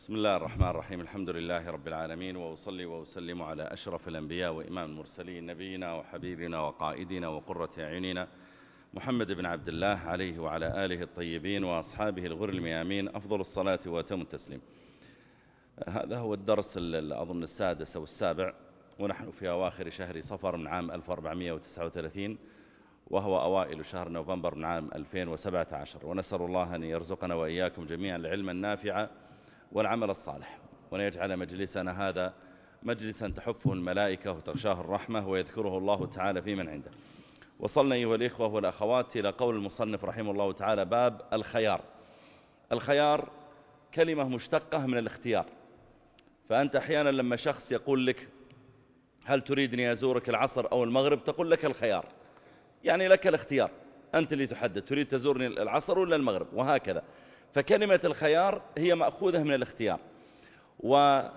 بسم الله الرحمن الرحيم. الحمد لله رب العالمين، وأصلي وأسلم على أشرف الأنبياء وإمام المرسلين، نبينا وحبيبنا وقائدنا وقرة أعيننا محمد بن عبد الله عليه وعلى آله الطيبين وأصحابه الغر الميامين أفضل الصلاة وأتم التسليم. هذا هو الدرس أظن السادس أو السابع، ونحن في أواخر شهر صفر من عام 1439، وهو أوائل شهر نوفمبر من عام 2017، ونسأل الله أن يرزقنا وإياكم جميعا العلم النافع والعمل الصالح، وأن يجعل مجلسنا هذا مجلسا تحفه الملائكة وتغشاه الرحمة ويذكره الله تعالى في من عنده. وصلنا أيها الإخوة والأخوات إلى قول المصنف رحمه الله تعالى: باب الخيار. الخيار كلمة مشتقة من الاختيار، فأنت أحيانا لما شخص يقول لك هل تريدني أزورك العصر أو المغرب، تقول لك الخيار، يعني لك الاختيار، أنت اللي تحدد تريد تزورني العصر ولا المغرب، وهكذا. فكلمة الخيار هي مأخوذة من الاختيار. ومعنى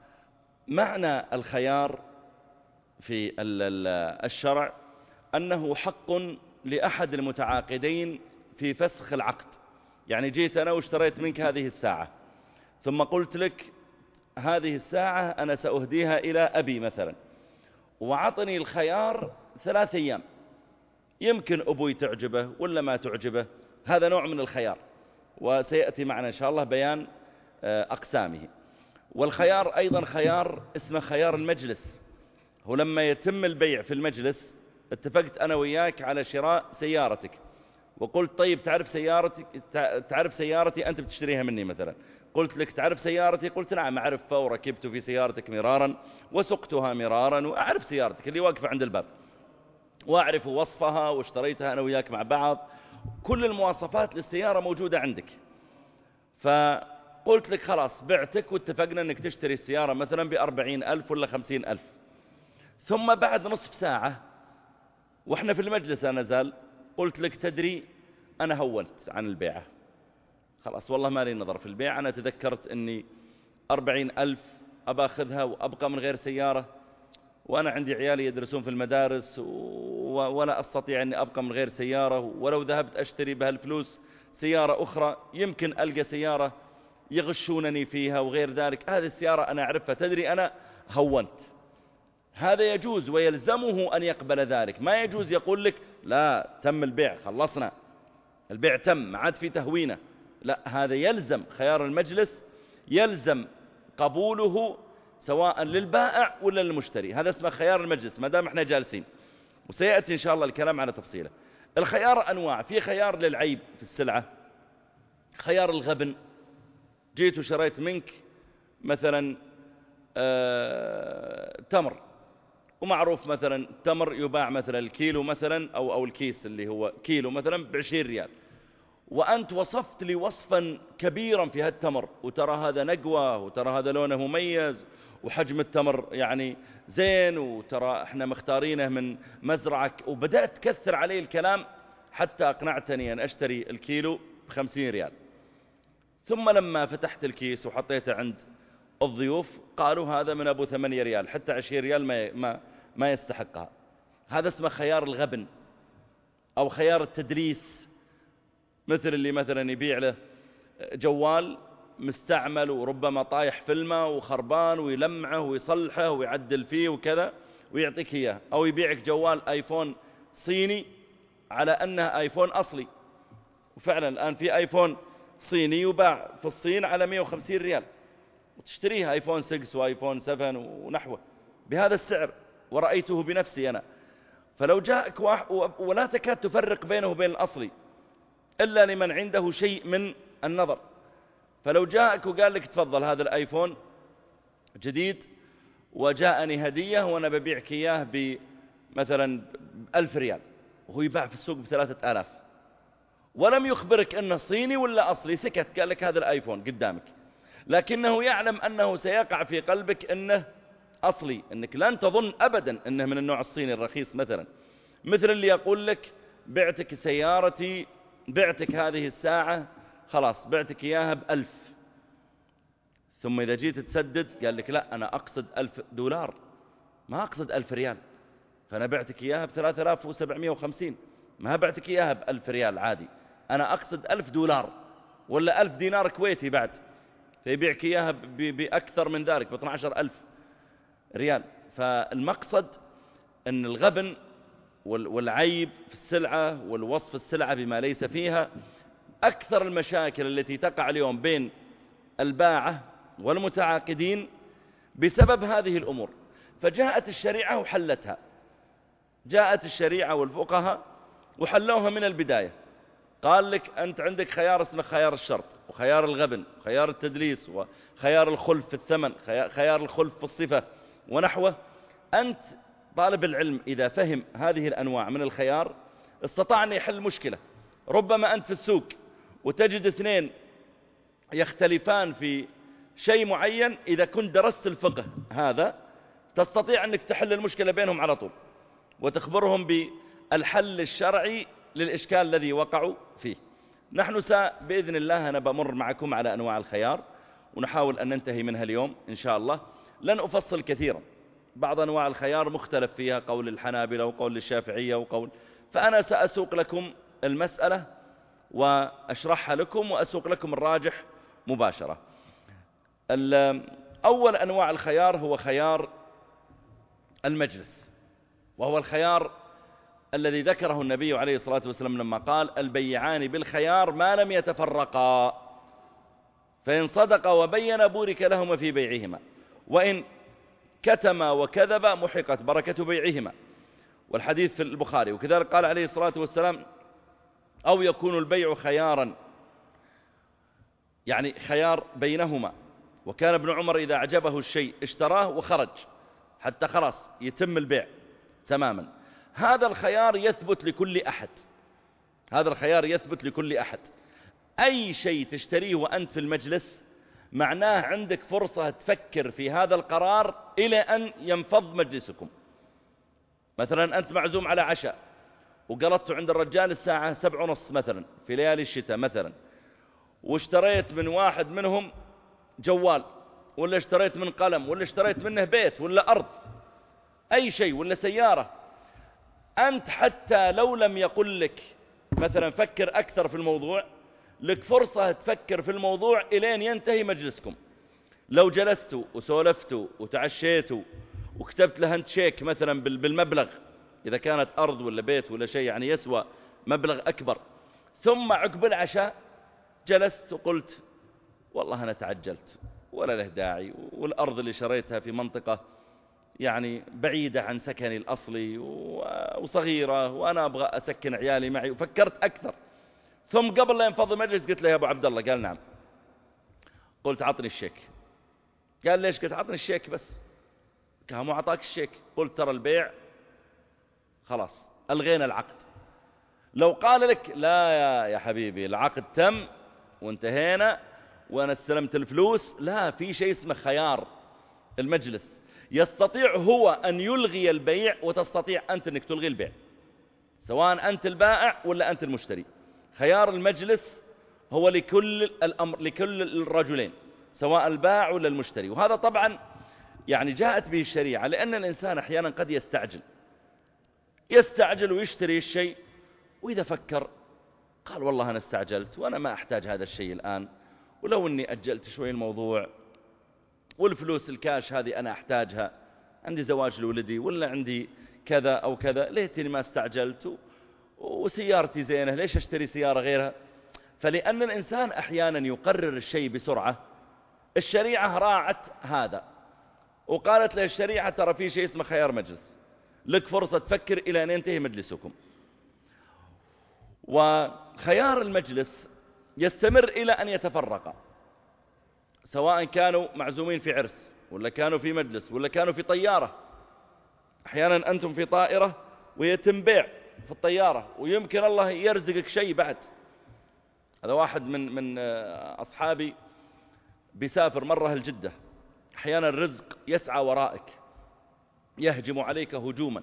الخيار في الشرع أنه حق لأحد المتعاقدين في فسخ العقد. يعني جيت أنا واشتريت منك هذه الساعة، ثم قلت لك هذه الساعة أنا سأهديها إلى أبي مثلا، وعطني الخيار 3 أيام، يمكن أبوي تعجبه ولا ما تعجبه، هذا نوع من الخيار، وسيأتي معنا إن شاء الله بيان أقسامه. والخيار أيضا خيار اسمه خيار المجلس، هو لما يتم البيع في المجلس، اتفقت أنا وياك على شراء سيارتك، وقلت طيب تعرف سيارتي أنت بتشتريها مني مثلا، قلت لك تعرف سيارتي، قلت نعم أعرفها، وركبت في سيارتك مرارا وسقتها مرارا، وأعرف سيارتك اللي واقفة عند الباب، وأعرف وصفها، واشتريتها أنا وياك مع بعض، كل المواصفات للسيارة موجودة عندك. فقلت لك خلاص بعتك، واتفقنا أنك تشتري السيارة مثلا ب40,000 ولا 50,000. ثم بعد نصف ساعة وإحنا في المجلس أنا زال، قلت لك تدري أنا هونت عن البيعة، خلاص والله ما لي نظر في البيع، أنا تذكرت أني 40,000 أبا أخذها وأبقى من غير سيارة، وأنا عندي عيالي يدرسون في المدارس، ولا أستطيع أني أبقى من غير سيارة، ولو ذهبت أشتري بهالفلوس سيارة أخرى يمكن ألقى سيارة يغشونني فيها وغير ذلك، هذه السيارة أنا أعرفها، تدري أنا هونت. هذا يجوز ويلزمه أن يقبل ذلك، ما يجوز يقول لك لا تم البيع خلصنا البيع تم ما عاد في تهوينه، لا، هذا يلزم خيار المجلس، يلزم قبوله سواء للبائع ولا للمشتري، هذا اسمه خيار المجلس ما دام احنا جالسين، وسيأتي إن شاء الله الكلام على تفصيله. الخيار أنواع، في خيار للعيب في السلعة، خيار الغبن، جيت وشريت منك مثلا تمر، ومعروف مثلا التمر يباع مثلا الكيلو مثلا أو الكيس اللي هو كيلو مثلا ب20 ريال، وأنت وصفت لي وصفا كبيرا في هالتمر، وترى هذا نقوة، وترى هذا لونه مميز، وحجم التمر يعني زين، وترى احنا مختارينه من مزرعك، وبدأت تكثر عليه الكلام حتى أقنعتني أن أشتري الكيلو ب50 ريال. ثم لما فتحت الكيس وحطيته عند الضيوف قالوا هذا من أبو 8 ريال، حتى 20 ريال ما يستحقها. هذا اسمه خيار الغبن أو خيار التدليس، مثل اللي مثلا يبيع له جوال مستعمل وربما طايح فيلمه وخربان، ويلمعه ويصلحه ويعدل فيه وكذا ويعطيك إياه، أو يبيعك جوال آيفون صيني على أنه آيفون أصلي، وفعلا الآن في آيفون صيني يباع في الصين على 150 ريال، وتشتريها آيفون 6 وآيفون 7 ونحوه بهذا السعر، ورأيته بنفسي أنا. فلو جاءك ولا تكاد تفرق بينه وبين الأصلي إلا لمن عنده شيء من النظر، فلو جاءك وقال لك تفضل هذا الآيفون جديد وجاءني هدية وأنا ببيعك إياه بمثلا 1000 ريال، وهو يباع في السوق ب3000، ولم يخبرك أنه صيني ولا أصلي، سكت قال لك هذا الآيفون قدامك، لكنه يعلم أنه سيقع في قلبك أنه أصلي، أنك لن تظن أبدا أنه من النوع الصيني الرخيص مثلا. مثل اللي يقول لك بعتك سيارتي، بعتك هذه الساعة خلاص بعتك إياها ب1000، ثم إذا جيت تسدد قال لك لا أنا أقصد $1000، ما أقصد 1000 ريال، فأنا بعتك إياها ب3750، ما بعتك إياها ب1000 ريال عادي، أنا أقصد $1000 ولا 1000 دينار كويتي بعد. فيبيعك إياها بأكثر من ذلك، ب12,000 ريال. فالمقصد أن الغبن والعيب في السلعة والوصف السلعة بما ليس فيها أكثر المشاكل التي تقع اليوم بين الباعة والمتعاقدين بسبب هذه الأمور. فجاءت الشريعة وحلتها، جاءت الشريعة والفقهاء وحلوها من البداية. قال لك أنت عندك خيار اسمه خيار الشرط، وخيار الغبن، وخيار التدليس، وخيار الخلف في الثمن، خيار الخلف في الصفة ونحوه. أنت طالب العلم إذا فهم هذه الأنواع من الخيار استطاع أن يحل مشكلة. ربما أنت في السوق وتجد اثنين يختلفان في شيء معين، إذا كنت درست الفقه هذا تستطيع أنك تحل المشكلة بينهم على طول وتخبرهم بالحل الشرعي للإشكال الذي وقعوا فيه. نحن بإذن الله أنا بمر معكم على أنواع الخيار ونحاول أن ننتهي منها اليوم إن شاء الله. لن أفصل كثيرا، بعض أنواع الخيار مختلف فيها، قول الحنابلة وقول الشافعية فأنا سأسوق لكم المسألة وأشرحها لكم وأسوق لكم الراجح مباشرة. أول أنواع الخيار هو خيار المجلس، وهو الخيار الذي ذكره النبي عليه الصلاة والسلام لما قال البيعان بالخيار ما لم يتفرقا، فإن صدقا وبين بورك لهما في بيعهما، وإن كتما وكذبا محقت بركة بيعهما. والحديث في البخاري. وكذلك قال عليه الصلاة والسلام أو يكون البيع خيارا، يعني خيار بينهما. وكان ابن عمر إذا أعجبه الشيء اشتراه وخرج حتى خلاص يتم البيع تماما. هذا الخيار يثبت لكل أحد، هذا الخيار يثبت لكل أحد. أي شيء تشتريه وأنت في المجلس معناه عندك فرصة تفكر في هذا القرار إلى أن ينفض مجلسكم. مثلا أنت معزوم على عشاء وقلطت عند الرجال الساعة 7:30 مثلا في ليالي الشتاء مثلا، واشتريت من واحد منهم جوال، ولا اشتريت من قلم، ولا اشتريت منه بيت ولا أرض، أي شيء، ولا سيارة. أنت حتى لو لم يقل لك مثلا فكر أكثر في الموضوع، لك فرصة تفكر في الموضوع إلين ينتهي مجلسكم. لو جلستوا وسولفتوا وتعشيتوا وكتبت له أنت شيك مثلا بالمبلغ، إذا كانت أرض ولا بيت ولا شيء يعني يسوى مبلغ أكبر، ثم عقب العشاء جلست وقلت والله أنا تعجلت ولا له داعي، والأرض اللي شريتها في منطقة يعني بعيدة عن سكني الأصلي وصغيرة، وأنا أبغى أسكن عيالي معي، وفكرت أكثر. ثم قبل لا ينفض المجلس قلت له يا أبو عبد الله، قال نعم. قلت عطني الشيك. قال ليش؟ قلت عطني الشيك بس. قال مو عطاك الشيك. قلت ترى البيع خلاص ألغينا العقد. لو قال لك لا يا حبيبي العقد تم وانتهينا وأنا استلمت الفلوس، لا، في شيء اسمه خيار المجلس. يستطيع هو أن يلغي البيع وتستطيع أنت أنك تلغي البيع، سواء أنت البائع ولا أنت المشتري. خيار المجلس هو لكل الأمر، لكل الرجلين، سواء البائع ولا المشتري. وهذا طبعا يعني جاءت به الشريعة، لأن الإنسان أحيانا قد يستعجل ويشتري الشيء، وإذا فكر قال والله أنا استعجلت وأنا ما أحتاج هذا الشيء الآن، ولو أني أجلت شوي الموضوع، والفلوس الكاش هذه أنا أحتاجها، عندي زواج لولدي ولا عندي كذا أو كذا، ليتني ما استعجلت، وسيارتي زينة ليش أشتري سيارة غيرها. فلأن الإنسان أحيانا يقرر الشيء بسرعة، الشريعة راعت هذا وقالت له الشريعة ترى في شيء اسمه خيار مجلس، لك فرصة تفكر إلى أن ينتهي مجلسكم. وخيار المجلس يستمر إلى أن يتفرق، سواء كانوا معزومين في عرس ولا كانوا في مجلس ولا كانوا في طيارة. أحيانا أنتم في طائرة ويتم بيع في الطيارة، ويمكن الله يرزقك شيء بعد. هذا واحد من أصحابي بيسافر مرة الجدة، أحيانا الرزق يسعى ورائك، يهجم عليك هجوما.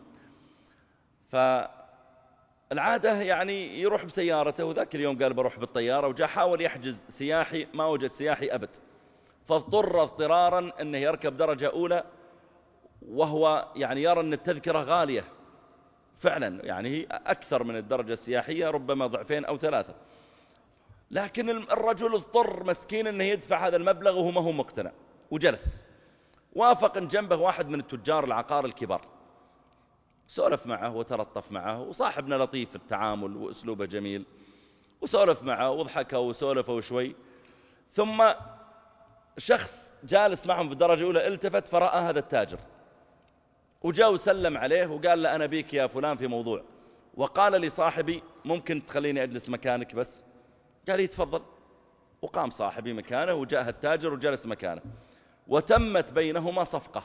فالعادة يعني يروح بسيارته، وذاك اليوم قال بروح بالطيارة، وجاء حاول يحجز سياحي ما وجد سياحي أبد، فاضطر اضطرارا أنه يركب درجة أولى، وهو يعني يرى أن التذكرة غالية فعلا، يعني هي أكثر من الدرجة السياحية ربما ضعفين أو 3. لكن الرجل اضطر مسكين أنه يدفع هذا المبلغ وهو ما هو مقتنع، وجلس. وافق أن جنبه واحد من التجار العقار الكبار، سولف معه وتلطف معه، وصاحبنا لطيف في التعامل وأسلوبه جميل، وسولف معه وضحكه وسولفه شوي. ثم شخص جالس معهم في الدرجة الأولى التفت فرأى هذا التاجر، وجاء وسلم عليه وقال له أنا بيك يا فلان في موضوع. وقال لصاحبي ممكن تخليني أجلس مكانك بس؟ قال لي تفضل. وقام صاحبي مكانه وجاء التاجر وجلس مكانه، وتمت بينهما صفقة.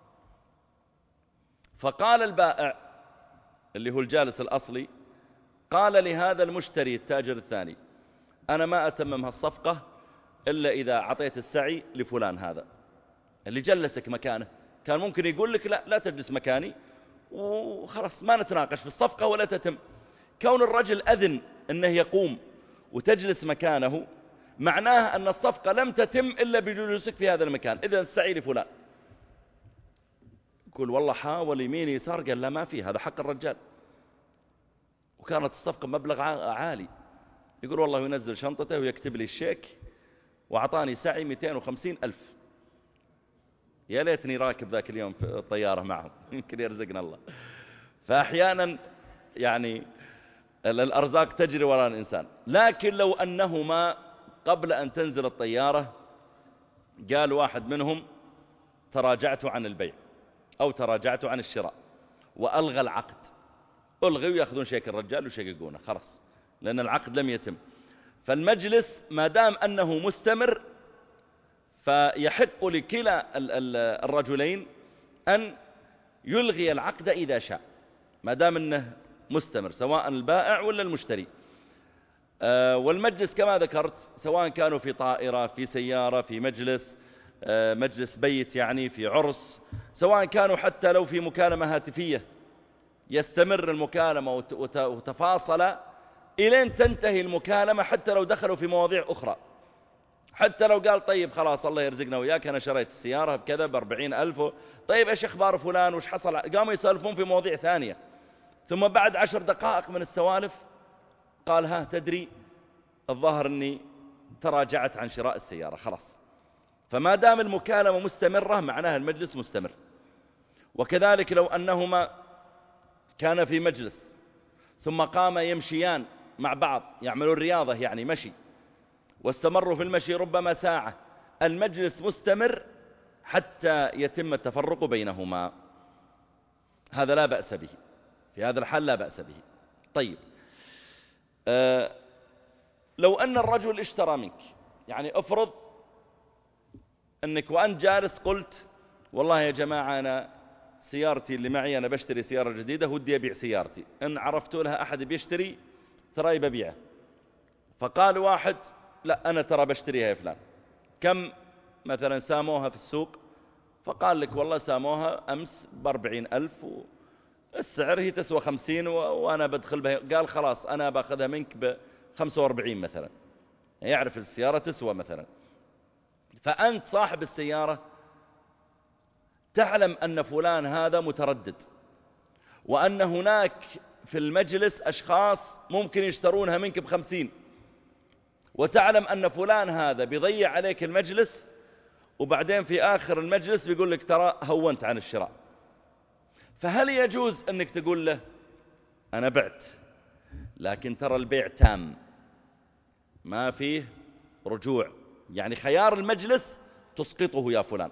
فقال البائع اللي هو الجالس الأصلي، قال لهذا المشتري التاجر الثاني أنا ما أتمم هالصفقة إلا إذا عطيت السعي لفلان هذا اللي جلسك مكانه. كان ممكن يقول لك لا تجلس مكاني وخلاص ما نتناقش في الصفقة ولا تتم. كون الرجل أذن أنه يقوم وتجلس مكانه معناه أن الصفقة لم تتم إلا بجلوسك في هذا المكان، إذا السعي لفلان. يقول والله حاول يمين يسار، قال لا ما في، هذا حق الرجال. وكانت الصفقة مبلغ عالي. يقول والله ينزل شنطته ويكتب لي الشيك وعطاني سعي 250 ألف. يا ليتني راكب ذاك اليوم في الطيارة معهم، يمكن يرزقنا الله. فأحيانا يعني الأرزاق تجري وراء الإنسان. لكن لو أنهما قبل أن تنزل الطيارة قال واحد منهم تراجعت عن البيع أو تراجعت عن الشراء وألغى العقد، ألغوا ويأخذون شيك الرجال ويشققونه خلاص، لأن العقد لم يتم. فالمجلس ما دام أنه مستمر فيحق لكلا الرجلين أن يلغي العقد إذا شاء، ما دام أنه مستمر، سواء البائع ولا المشتري. والمجلس كما ذكرت سواء كانوا في طائرة، في سيارة، في مجلس بيت يعني، في عرس، سواء كانوا حتى لو في مكالمة هاتفية يستمر المكالمة وتفاصل إلين تنتهي المكالمة، حتى لو دخلوا في مواضيع أخرى. حتى لو قال طيب خلاص الله يرزقنا وياك أنا شريت السيارة بكذا ب40,000، طيب إيش أخبار فلان وش حصل، قاموا يسولفون في مواضيع ثانية. ثم بعد 10 دقائق من السوالف قال ها تدري الظاهر أني تراجعت عن شراء السيارة خلاص. فما دام المكالمة مستمرة معناها المجلس مستمر. وكذلك لو أنهما كان في مجلس ثم قام يمشيان مع بعض يعملون رياضة يعني مشي، واستمروا في المشي ربما ساعة، المجلس مستمر حتى يتم التفرق بينهما، هذا لا بأس به، في هذا الحال لا بأس به. طيب لو أن الرجل اشترى منك، يعني افرض أنك وأنت جالس قلت والله يا جماعة أنا سيارتي اللي معي أنا بشتري سيارة جديدة ودي أبيع سيارتي، إن عرفتوا لها أحد بيشتري ترى ببيعه. فقال واحد لا أنا ترى بشتريها يا فلان، كم مثلا ساموها في السوق؟ فقال لك والله ساموها أمس ب40,000 والسعر هي تسوى 50 وأنا بدخل بها. قال خلاص أنا باخذها منك ب45 مثلا، يعرف السيارة تسوى مثلا. فأنت صاحب السيارة تعلم أن فلان هذا متردد، وأن هناك في المجلس أشخاص ممكن يشترونها منك ب50، وتعلم أن فلان هذا بيضيع عليك المجلس، وبعدين في آخر المجلس بيقول لك ترى هونت عن الشراء. فهل يجوز أنك تقول له أنا بعت لكن ترى البيع تام ما فيه رجوع، يعني خيار المجلس تسقطه يا فلان،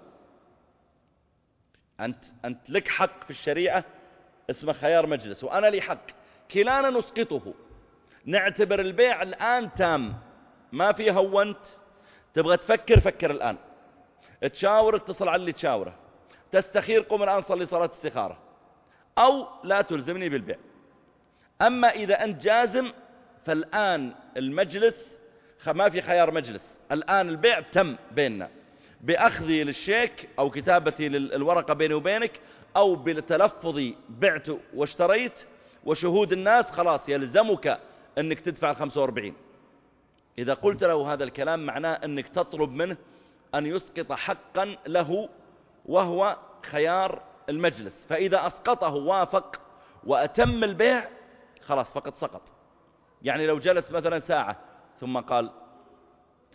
أنت لك حق في الشريعة اسمه خيار مجلس وأنا لي حق، كلانا نسقطه، نعتبر البيع الآن تام ما فيه هونت. تبغى تفكر فكر الآن، تشاور اتصل على اللي تشاوره، تستخير قم الآن صلي صلاة استخارة، أو لا تلزمني بالبيع. أما إذا أنت جازم فالآن المجلس ما في خيار مجلس، الآن البيع تم بيننا بأخذي للشيك أو كتابتي للورقة بيني وبينك، أو بتلفظي بعت واشتريت وشهود الناس، خلاص يلزمك أنك تدفع 45. إذا قلت له هذا الكلام معناه أنك تطلب منه أن يسقط حقا له وهو خيار المجلس، فإذا أسقطه وافق وأتم البيع خلاص فقد سقط. يعني لو جلس مثلا ساعة ثم قال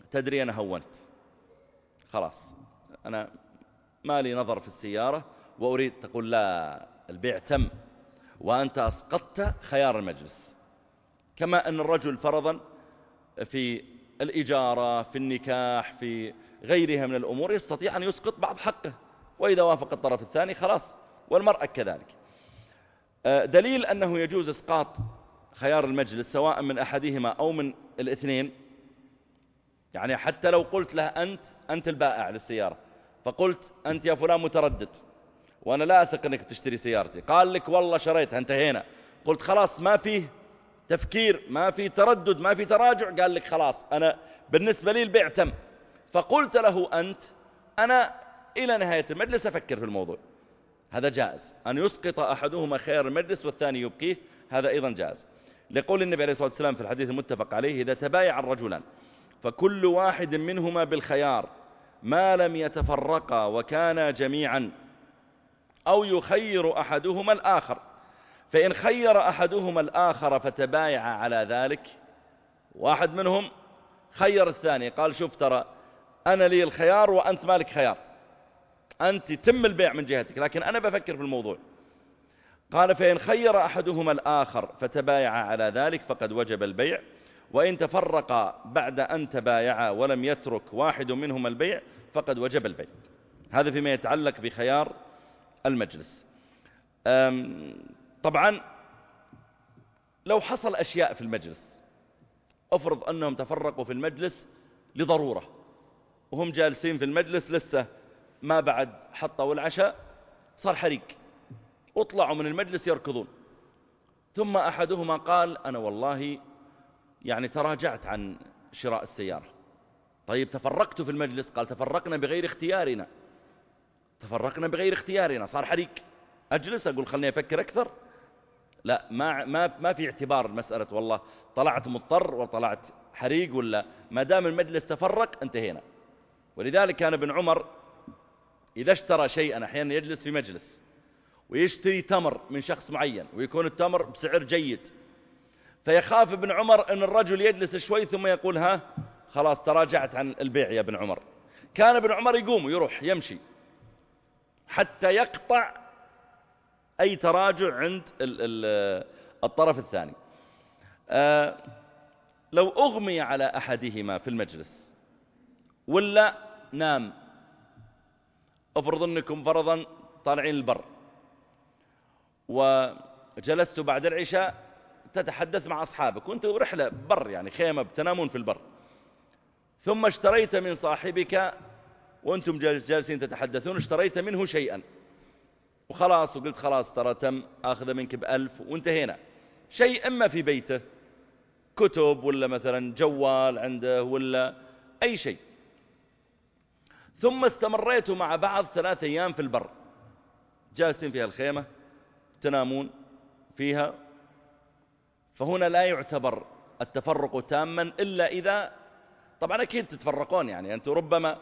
تدري أنا هونت خلاص، أنا ما لي نظر في السيارة وأريد، تقول لا، البيع تم وأنت أسقطت خيار المجلس. كما أن الرجل فرضا في الإجارة، في النكاح، في غيرها من الأمور يستطيع أن يسقط بعض حقه، وإذا وافق الطرف الثاني خلاص، والمرأة كذلك. دليل أنه يجوز إسقاط خيار المجلس سواء من أحدهما أو من الاثنين، يعني حتى لو قلت له أنت البائع للسيارة، فقلت أنت يا فلان متردد وأنا لا أثق أنك تشتري سيارتي، قال لك والله شريتها، انتهينا، قلت خلاص ما فيه تفكير، ما فيه تردد، ما فيه تراجع، قال لك خلاص أنا بالنسبة لي البيع تم، فقلت له أنا إلى نهاية المجلس أفكر في الموضوع، هذا جائز. أن يسقط أحدهما خيار المجلس والثاني يبقيه، هذا أيضا جائز، لقول النبي عليه الصلاة والسلام في الحديث المتفق عليه: إذا تبايع الرجلان فكل واحد منهما بالخيار ما لم يتفرقا وكانا جميعا، أو يخير أحدهما الآخر، فإن خير أحدهما الآخر فتبايع على ذلك، واحد منهم خير الثاني، قال شوف ترى أنا لي الخيار وأنت مالك خيار، أنت تم البيع من جهتك لكن أنا بفكر في الموضوع، قال فإن خير أحدهما الآخر فتبايع على ذلك فقد وجب البيع، وإن تفرقا بعد أن تبايعا ولم يترك واحد منهما البيع فقد وجب البيع. هذا فيما يتعلق بخيار المجلس. طبعا لو حصل أشياء في المجلس، أفرض أنهم تفرقوا في المجلس لضرورة وهم جالسين في المجلس لسه ما بعد حطوا العشاء، صار حريق وطلعوا من المجلس يركضون، ثم أحدهما قال أنا والله يعني تراجعت عن شراء السيارة. طيب تفرقتوا في المجلس؟ قال تفرقنا بغير اختيارنا، تفرقنا بغير اختيارنا، صار حريق، أجلس أقول خلني أفكر أكثر؟ لا، ما في اعتبار مسألة والله طلعت مضطر وطلعت حريق، ولا ما دام المجلس تفرق انتهينا. ولذلك كان ابن عمر إذا اشترى شيئا أحيانا يجلس في مجلس ويشتري تمر من شخص معين ويكون التمر بسعر جيد، فيخاف ابن عمر أن الرجل يجلس شوي ثم يقول ها خلاص تراجعت عن البيع يا ابن عمر، كان ابن عمر يقوم ويروح يمشي حتى يقطع أي تراجع عند الطرف الثاني. لو أغمي على أحدهما في المجلس ولا نام، أفرض أنكم فرضا طالعين البر وجلست بعد العشاء تتحدث مع أصحابك وأنت رحلة بر يعني خيمة بتنامون في البر، ثم اشتريت من صاحبك وأنتم جالسين تتحدثون، اشتريت منه شيئا وخلاص وقلت خلاص ترى تم أخذ منك ب1000 وانتهينا، شيء إما في بيته كتب ولا مثلا جوال عنده ولا أي شيء، ثم استمريتوا مع بعض 3 أيام في البر جالسين فيها الخيمة تنامون فيها، فهنا لا يعتبر التفرق تاما إلا إذا طبعا أكيد تتفرقون، يعني أنتم ربما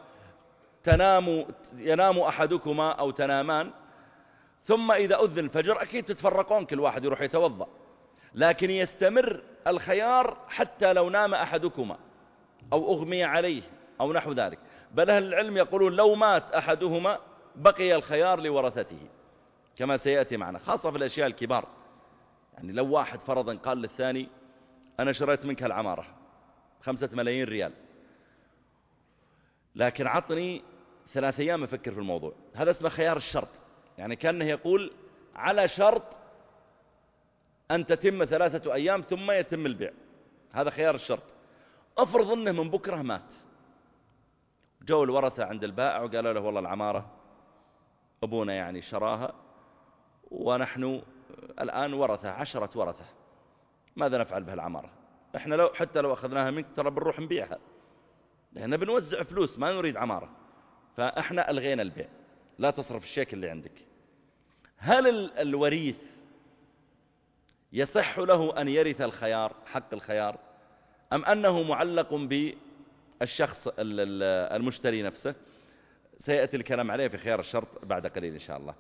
ينام أحدكما أو تنامان ثم إذا أذن الفجر أكيد تتفرقون كل واحد يروح يتوضأ، لكن يستمر الخيار حتى لو نام أحدكما أو أغمي عليه أو نحو ذلك، بل أهل العلم يقولون لو مات أحدهما بقي الخيار لورثته كما سيأتي معنا، خاصة في الأشياء الكبار. يعني لو واحد فرضا قال للثاني أنا شريت منك العمارة 5 ملايين ريال لكن عطني 3 أيام أفكر في الموضوع، هذا اسمه خيار الشرط، يعني كأنه يقول على شرط أن تتم 3 أيام ثم يتم البيع، هذا خيار الشرط. أفرض أنه من بكرة مات، جو الورثة عند البائع وقالوا له والله العمارة أبونا يعني شراها ونحن الآن ورثة 10 ورثة، ماذا نفعل بها العمارة؟ إحنا حتى لو أخذناها منك ترى بنروح نبيعها لأننا بنوزع فلوس ما نريد عمارة، فإحنا ألغينا البيع، لا تصرف الشيك اللي عندك. هل الوريث يصح له أن يرث الخيار حق الخيار أم أنه معلق بالشخص المشتري نفسه؟ سيأتي الكلام عليه في خيار الشرط بعد قليل إن شاء الله.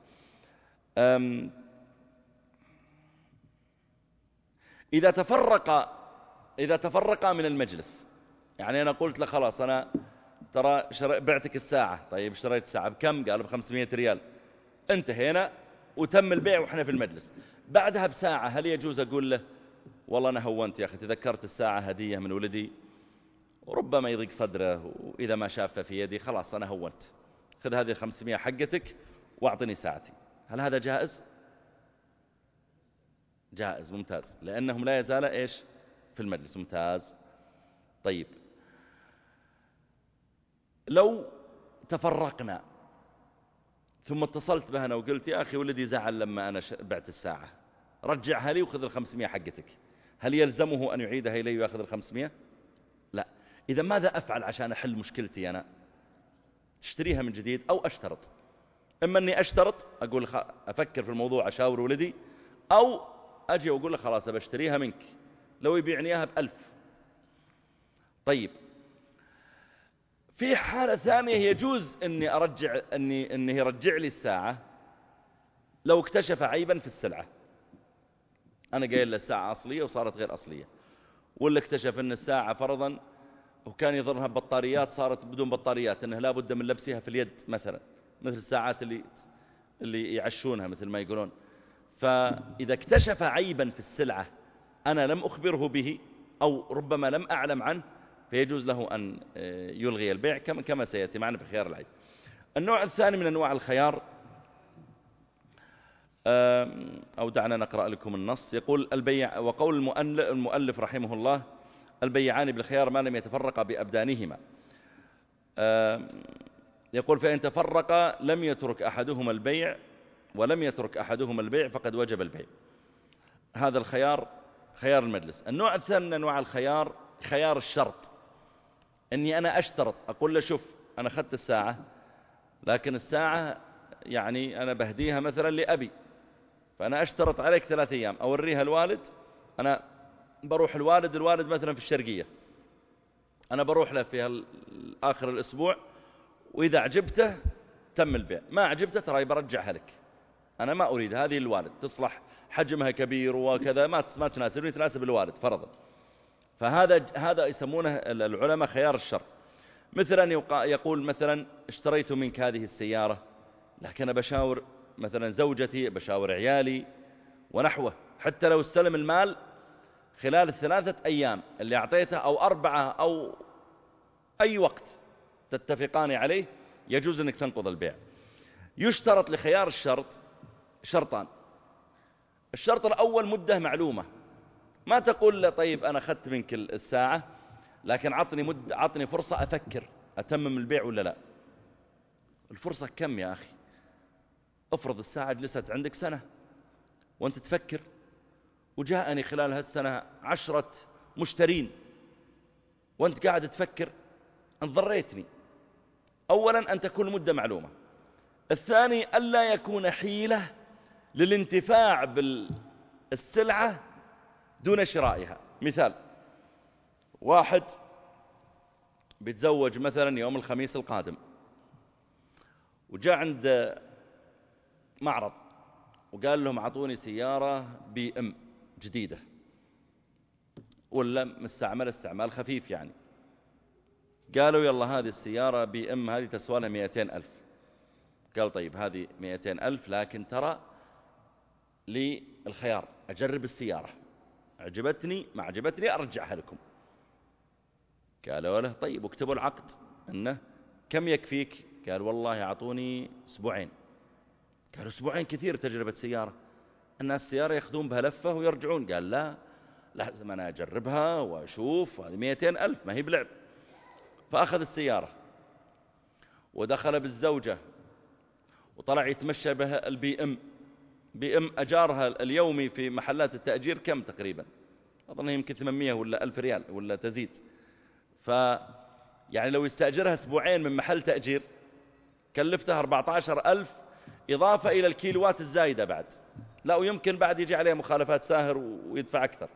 إذا تفرق من المجلس يعني أنا قلت له خلاص أنا ترى بعتك الساعة. طيب اشتريت الساعة بكم؟ قال ب500 ريال. انتهينا وتم البيع وإحنا في المجلس. بعدها بساعة هل يجوز أقول له والله أنا هونت يا أخي، تذكرت الساعة هدية من ولدي، وربما يضيق صدره وإذا ما شافه في يدي خلاص أنا هونت، خذ هذه 500 حقتك واعطني ساعتي. هل هذا جائز؟ جائز، ممتاز، لأنهم لا يزال إيش في المجلس. ممتاز. طيب لو تفرقنا ثم اتصلت به أنا وقلت يا أخي ولدي زعل لما أنا بعت الساعة، رجعها لي وخذ 500 حقتك، هل يلزمه أن يعيدها إلي ويأخذ 500؟ لا. إذا ماذا أفعل عشان أحل مشكلتي أنا؟ تشتريها من جديد أو أشترط. إما أني أشترط أقول أفكر في الموضوع أشاور ولدي، أو أجي وأقول له خلاص بشتريها منك لو يبيعني إياها ب1000. طيب في حالة ثانية يجوز أني أرجع أنه يرجع لي الساعة لو اكتشف عيبا في السلعة. أنا قايل له الساعة أصلية وصارت غير أصلية، ولا اكتشف أن الساعة فرضا وكان يظنها ببطاريات صارت بدون بطاريات، أنه لا بد من لبسها في اليد مثلا، مثل الساعات اللي يعشونها مثل ما يقولون. فإذا اكتشف عيبا في السلعة أنا لم أخبره به أو ربما لم أعلم عنه، فيجوز له أن يلغي البيع كما سيأتي معنا في خيار العيب. النوع الثاني من أنواع الخيار، أو دعنا نقرأ لكم النص. يقول البيع، وقول المؤلف رحمه الله البيعان بالخيار ما لم يتفرقا بأبدانهما. يقول فإن تفرقا لم يترك أحدهما البيع ولم يترك أحدهما البيع فقد وجب البيع. هذا الخيار خيار المجلس. النوع الثاني من أنواع الخيار خيار الشرط، أني أنا أشترط، أقول له شوف أنا أخذت الساعة لكن الساعة يعني أنا بهديها مثلا لأبي، فأنا أشترط عليك 3 أيام أوريها الوالد. أنا بروح الوالد مثلا في الشرقية، أنا بروح له في آخر الأسبوع، وإذا عجبته تم البيع، ما عجبته ترى برجعها لك، أنا ما أريد هذه الوالد تصلح حجمها كبير وكذا ما تناسبني، تناسب الوالد فرضا. فهذا يسمونه العلماء خيار الشرط. مثلا يقول مثلا اشتريت منك هذه السيارة لكن أنا بشاور مثلا زوجتي، بشاور عيالي ونحوه، حتى لو استلم المال خلال 3 أيام اللي أعطيته أو 4 أو أي وقت تتفقان عليه يجوز أنك تنقض البيع. يشترط لخيار الشرط شرطان. الشرط الأول مدة معلومة، ما تقول له طيب أنا أخذت منك الساعة لكن عطني فرصة أفكر أتمم البيع ولا لا. الفرصة كم يا أخي؟ افرض الساعة جلست عندك سنة وأنت تفكر، وجاءني خلال هالسنة 10 مشترين وأنت قاعد تفكر، أنت ضريتني. أولا أن تكون مدة معلومة. الثاني ألا يكون حيلة للانتفاع بالسلعة دون شرائها. مثال، واحد بيتزوج مثلا يوم الخميس القادم، وجاء عند معرض وقال لهم أعطوني سيارة BMW جديدة ولا مستعملة استعمال خفيف يعني. قالوا يلا هذه السيارة BMW هذه تسوى لها 200,000. قال طيب هذه 200,000 لكن ترى لي الخيار أجرب السيارة، عجبتني ما عجبتني أرجعها لكم. قالوا له طيب واكتبوا العقد أنه كم يكفيك؟ قال والله أعطوني 2 أسبوع. قالوا 2 أسبوع كثير تجربة سيارة، الناس السيارة يأخذون بها لفة ويرجعون. قال لا لازم أنا أجربها وأشوف، هذه 200,000 ما هي بلعب. فأخذ السيارة ودخل بالزوجة وطلع يتمشى بها الBM أجارها اليومي في محلات التأجير كم تقريبا؟ أظن يمكن 800 ولا 1000 ريال ولا تزيد. يعني لو يستأجرها 2 أسبوع من محل تأجير كلفتها 14,000 إضافة إلى الكيلوات الزايدة بعد، لا ويمكن بعد يجي عليه مخالفات ساهر ويدفع أكثر.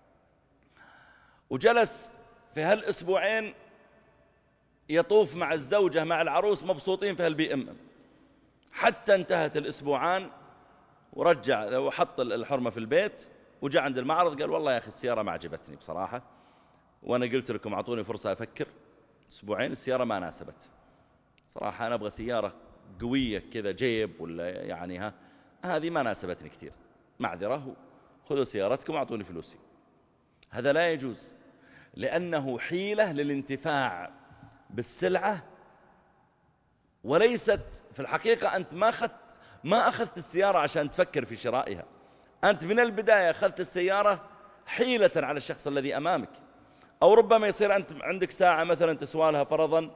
وجلس في هالأسبوعين يطوف مع الزوجة مع العروس مبسوطين في الBM حتى انتهت الأسبوعان، ورجع وحط الحرمة في البيت وجاء عند المعرض قال والله يا أخي السيارة ما عجبتني بصراحة، وأنا قلت لكم أعطوني فرصة أفكر أسبوعين، السيارة ما ناسبت صراحة. أنا أبغى سيارة قوية كذا جيب ولا يعني هذه ما ناسبتني كثير، معذرة، خذوا سيارتكم وأعطوني فلوسي. هذا لا يجوز، لأنه حيلة للانتفاع بالسلعة، وليست في الحقيقة. أنت ما أخذت السيارة عشان تفكر في شرائها، أنت من البداية أخذت السيارة حيلة على الشخص الذي أمامك. أو ربما يصير أنت عندك ساعة مثلا تسوالها فرضا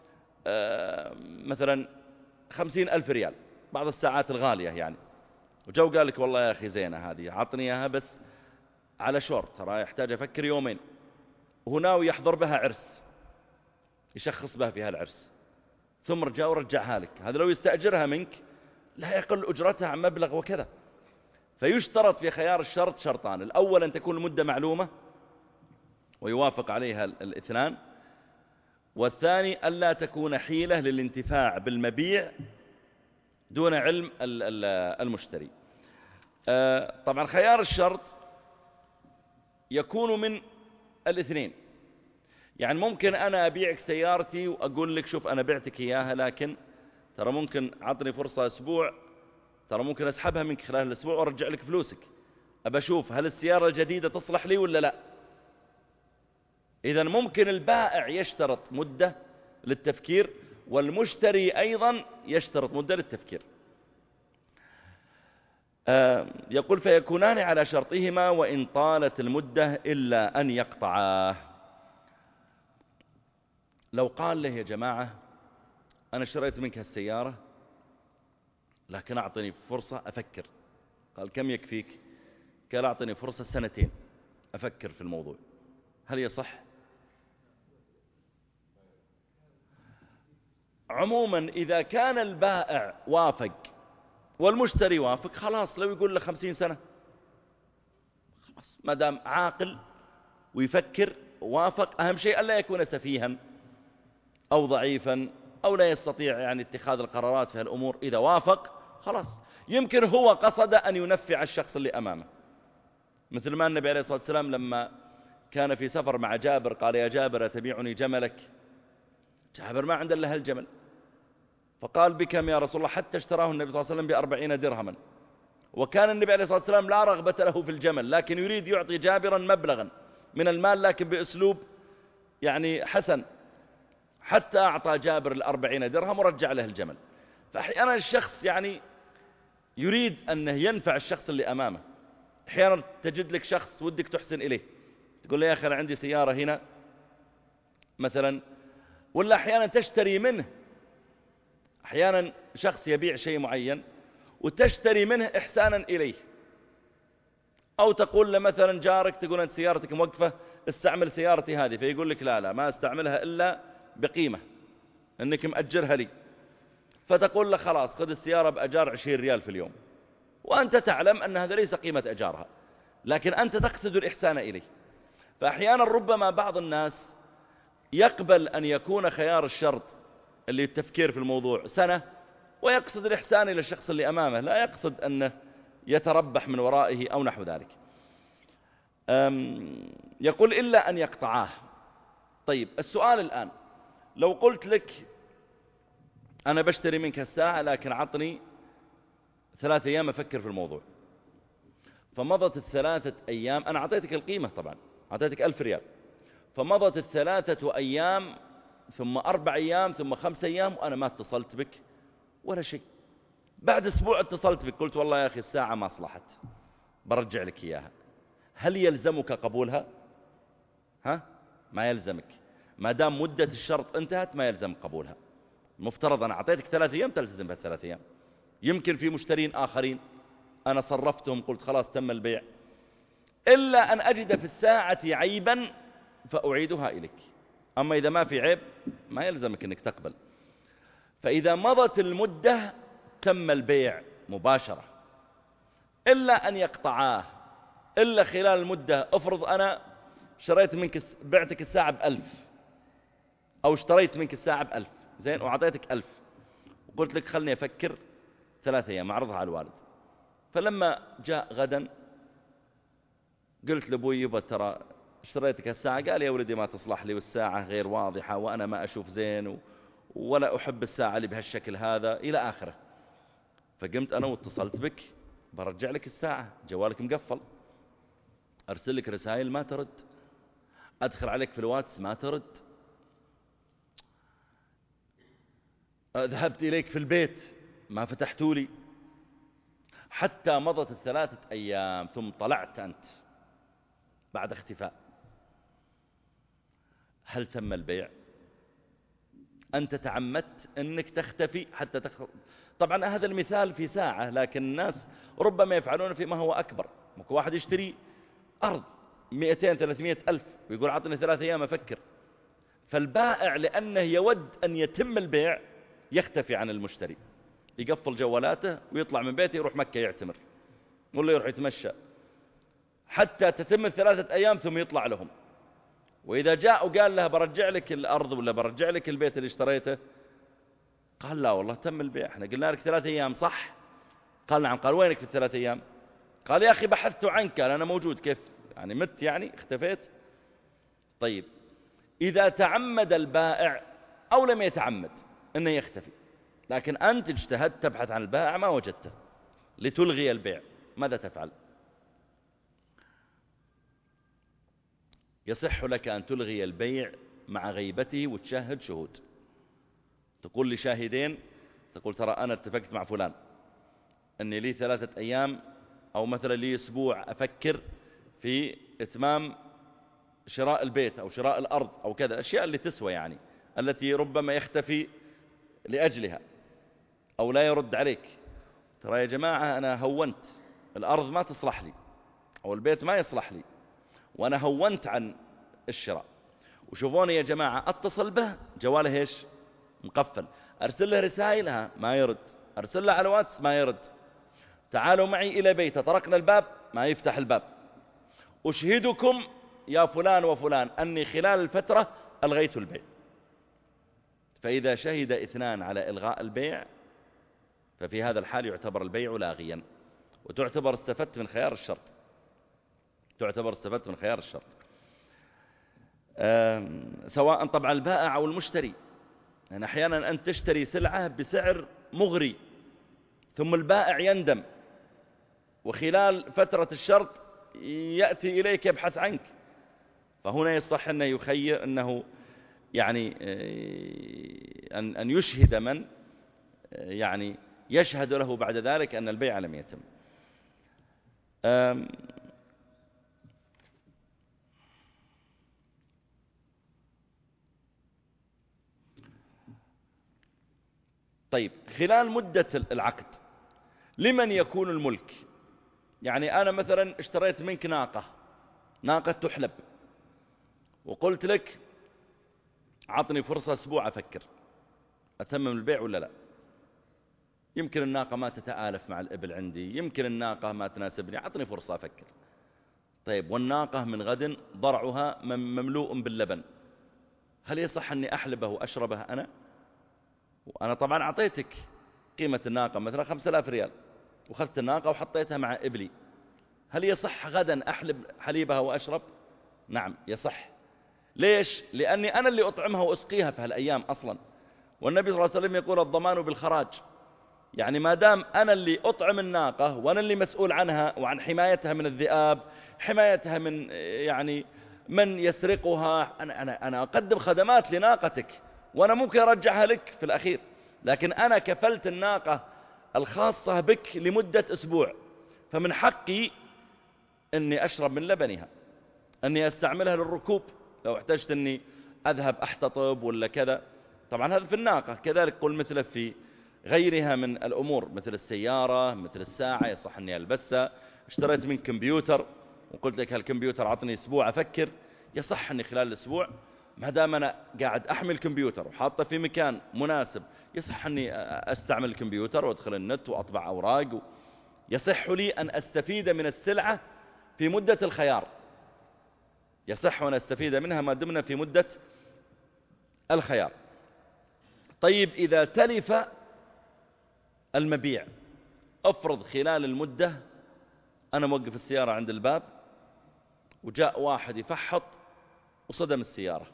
مثلا 50,000 ريال، بعض الساعات الغالية يعني، وجو قال لك والله يا أخي زينة هذه، عطني إياها بس على شورت، ترى يحتاج أفكر يومين، وهو ناوي يحضر بها عرس، يشخص بها في هالعرس، ثم رجع ورجعها لك. هذا لو يستأجرها منك لا يقل أجرتها عن مبلغ وكذا. فيشترط في خيار الشرط شرطان: الأول أن تكون المدة معلومة ويوافق عليها الاثنان، والثاني ألا تكون حيلة للانتفاع بالمبيع دون علم المشتري. طبعا خيار الشرط يكون من الاثنين، يعني ممكن أنا أبيعك سيارتي وأقول لك شوف أنا بعتك إياها، لكن ترى ممكن عطني فرصة أسبوع، ترى ممكن أسحبها منك خلال الأسبوع وأرجع لك فلوسك، أبى أشوف هل السيارة الجديدة تصلح لي ولا لا. إذن ممكن البائع يشترط مدة للتفكير، والمشتري أيضا يشترط مدة للتفكير. يقول فيكونان على شرطهما وإن طالت المدة إلا أن يقطعاه. لو قال له يا جماعة أنا اشتريت منك هالسيارة لكن أعطني فرصة أفكر، قال كم يكفيك؟ قال أعطني فرصة 2 أفكر في الموضوع، هل يصح؟ عموما إذا كان البائع وافق والمشتري وافق خلاص، لو يقول له 50 سنة خلاص، ما دام عاقل ويفكر وافق. أهم شيء ألا يكون سفيها أو ضعيفا أو لا يستطيع يعني اتخاذ القرارات في هالأمور. إذا وافق خلاص. يمكن هو قصد أن ينفع الشخص اللي أمامه، مثل ما النبي عليه الصلاة والسلام لما كان في سفر مع جابر قال يا جابر أتبيعني جملك؟ جابر ما عنده إلا هالجمل، فقال بكم يا رسول الله؟ حتى اشتراه النبي صلى الله عليه وسلم ب40 درهما. وكان النبي عليه الصلاة والسلام لا رغبة له في الجمل، لكن يريد يعطي جابرا مبلغا من المال، لكن بأسلوب يعني حسن، حتى أعطى جابر 40 درهم ورجع له الجمل. فأحيانا الشخص يعني يريد أنه ينفع الشخص اللي أمامه. أحيانا تجد لك شخص ودك تحسن إليه، تقول له يا أخي أنا عندي سيارة هنا مثلا، ولا أحيانا تشتري منه، أحيانا شخص يبيع شيء معين وتشتري منه إحسانا إليه، أو تقول له مثلا جارك تقول أنت سيارتك موقفة استعمل سيارتي هذه، فيقول لك لا ما استعملها إلا بقيمة أنك مأجرها لي، فتقول له خلاص خذ السيارة بأجار 20 ريال في اليوم، وأنت تعلم أن هذا ليس قيمة أجارها، لكن أنت تقصد الإحسان إليه. فأحيانا ربما بعض الناس يقبل أن يكون خيار الشرط اللي التفكير في الموضوع 1 ويقصد الإحسان إلى الشخص اللي أمامه، لا يقصد أنه يتربح من ورائه أو نحو ذلك. يقول إلا أن يقطعاه. طيب السؤال الآن، لو قلت لك أنا بشتري منك الساعة لكن عطني 3 أيام أفكر في الموضوع، فمضت 3 أيام، أنا أعطيتك القيمة طبعا، أعطيتك 1000 ريال، فمضت 3 أيام ثم 4 أيام ثم 5 أيام وأنا ما اتصلت بك ولا شيء. بعد أسبوع اتصلت بك قلت والله يا أخي الساعة ما صلحت برجع لك إياها، هل يلزمك قبولها؟ ما يلزمك، ما دام مدة الشرط انتهت ما يلزم قبولها. مفترض أنا أعطيتك 3 أيام تلتزم بال3 أيام. يمكن في مشترين آخرين أنا صرفتهم قلت خلاص تم البيع، إلا أن أجد في الساعة عيبا فأعيدها إليك. أما إذا ما في عيب ما يلزمك أنك تقبل. فإذا مضت المدة تم البيع مباشرة، إلا أن يقطعاه، إلا خلال المدة. أفرض أنا شريت منك بعتك الساعة ب1000، أو اشتريت منك الساعة ب1000 زين، وعطيتك 1000 وقلت لك خلني أفكر 3 أيام أعرضها على الوالد. فلما جاء غدا قلت لأبوي يبا ترى اشتريتك الساعة. قال يا ولدي ما تصلح لي، والساعة غير واضحة، وأنا ما أشوف زين، ولا أحب الساعة اللي بهالشكل هذا إلى آخره. فقمت أنا واتصلت بك، برجع لك الساعة، جوالك مقفل، أرسل لك رسائل ما ترد، أدخل عليك في الواتس ما ترد، ذهبت إليك في البيت ما فتحتوا لي، حتى مضت 3 أيام ثم طلعت أنت بعد اختفاء. هل تم البيع؟ أنت تعمدت أنك تختفي حتى طبعا هذا المثال في ساعة، لكن الناس ربما يفعلون فيما هو أكبر. ممكن واحد يشتري أرض 200-300 ألف ويقول عطني 3 أيام أفكر. فالبائع لأنه يود أن يتم البيع يختفي عن المشتري، يقفل جوالاته ويطلع من بيته يروح مكة يعتمر، ولا يروح يتمشى حتى تتم 3 أيام ثم يطلع لهم. وإذا جاء وقال له برجع لك الأرض ولا برجع لك البيت اللي اشتريته، قال لا والله تم البيع، احنا قلنا لك 3 أيام صح؟ قال نعم. قال وينك في 3 أيام؟ قال يا أخي بحثت عنك. قال أنا موجود. كيف يعني مت يعني اختفيت؟ طيب إذا تعمد البائع أو لم يتعمد أنه يختفي، لكن أنت اجتهدت تبحث عن البائع ما وجدته لتلغي البيع، ماذا تفعل؟ يصح لك أن تلغي البيع مع غيبته وتشاهد شهود. تقول لشاهدين، تقول ترى أنا اتفقت مع فلان أني لي 3 أيام أو مثلا لي أسبوع أفكر في إتمام شراء البيت أو شراء الأرض أو كذا، الأشياء اللي تسوى يعني، التي ربما يختفي لأجلها أو لا يرد عليك. ترى يا جماعة أنا هونت، الأرض ما تصلح لي أو البيت ما يصلح لي، وأنا هونت عن الشراء. وشوفوني يا جماعة، أتصل به جواله إيش؟ مقفل. أرسل له رسائلها ما يرد، أرسل له على الواتس ما يرد، تعالوا معي إلى بيته، طرقنا الباب ما يفتح الباب. أشهدكم يا فلان وفلان أني خلال الفترة ألغيت البيع. فإذا شهد 2 على إلغاء البيع ففي هذا الحال يعتبر البيع لاغيا، وتعتبر استفدت من خيار الشرط، تعتبر استفدت من خيار الشرط. سواء طبعا البائع أو المشتري. يعني أحيانا أنت تشتري سلعة بسعر مغري ثم البائع يندم، وخلال فترة الشرط يأتي إليك يبحث عنك، فهنا يصح أنه يخير أنه يعني أن يشهد من يعني يشهد له بعد ذلك أن البيع لم يتم. طيب خلال مدة العقد لمن يكون الملك؟ يعني أنا مثلا اشتريت منك ناقة تحلب، وقلت لك عطني فرصة أسبوع أفكر أتمم البيع ولا لا. يمكن الناقة ما تتآلف مع الإبل عندي، يمكن الناقة ما تناسبني، عطني فرصة أفكر. طيب والناقة من غد ضرعها مملوء باللبن، هل يصح أني أحلبه وأشربه أنا؟ وأنا طبعا أعطيتك قيمة الناقة مثلا 5000 ريال، وأخذت الناقة وحطيتها مع إبلي، هل يصح غدا أحلب حليبها وأشرب؟ نعم يصح. ليش؟ لأني أنا اللي أطعمها وأسقيها في هالأيام أصلا، والنبي صلى الله عليه وسلم يقول الضمان بالخراج. يعني ما دام أنا اللي أطعم الناقة وأنا اللي مسؤول عنها وعن حمايتها من الذئاب، حمايتها من يعني من يسرقها، أنا أقدم خدمات لناقتك، وأنا ممكن أرجعها لك في الأخير، لكن أنا كفلت الناقة الخاصة بك لمدة أسبوع، فمن حقي أني أشرب من لبنها، أني أستعملها للركوب لو احتجت أني أذهب أحتطب ولا كذا. طبعا هذا في الناقة، كذلك قل مثله في غيرها من الأمور، مثل السيارة، مثل الساعة يصح أني ألبسها. اشتريت من كمبيوتر وقلت لك هالكمبيوتر عطني أسبوع أفكر، يصح أني خلال الأسبوع ما دام أنا قاعد أحمل الكمبيوتر وحاطه في مكان مناسب، يصح أني أستعمل الكمبيوتر وأدخل النت وأطبع أوراق، يصح لي أن أستفيد من السلعة في مدة الخيار، يصح أن أستفيد منها ما دمنا في مدة الخيار. طيب إذا تلف المبيع، افرض خلال المدة أنا موقف السيارة عند الباب وجاء واحد يفحط وصدم السيارة،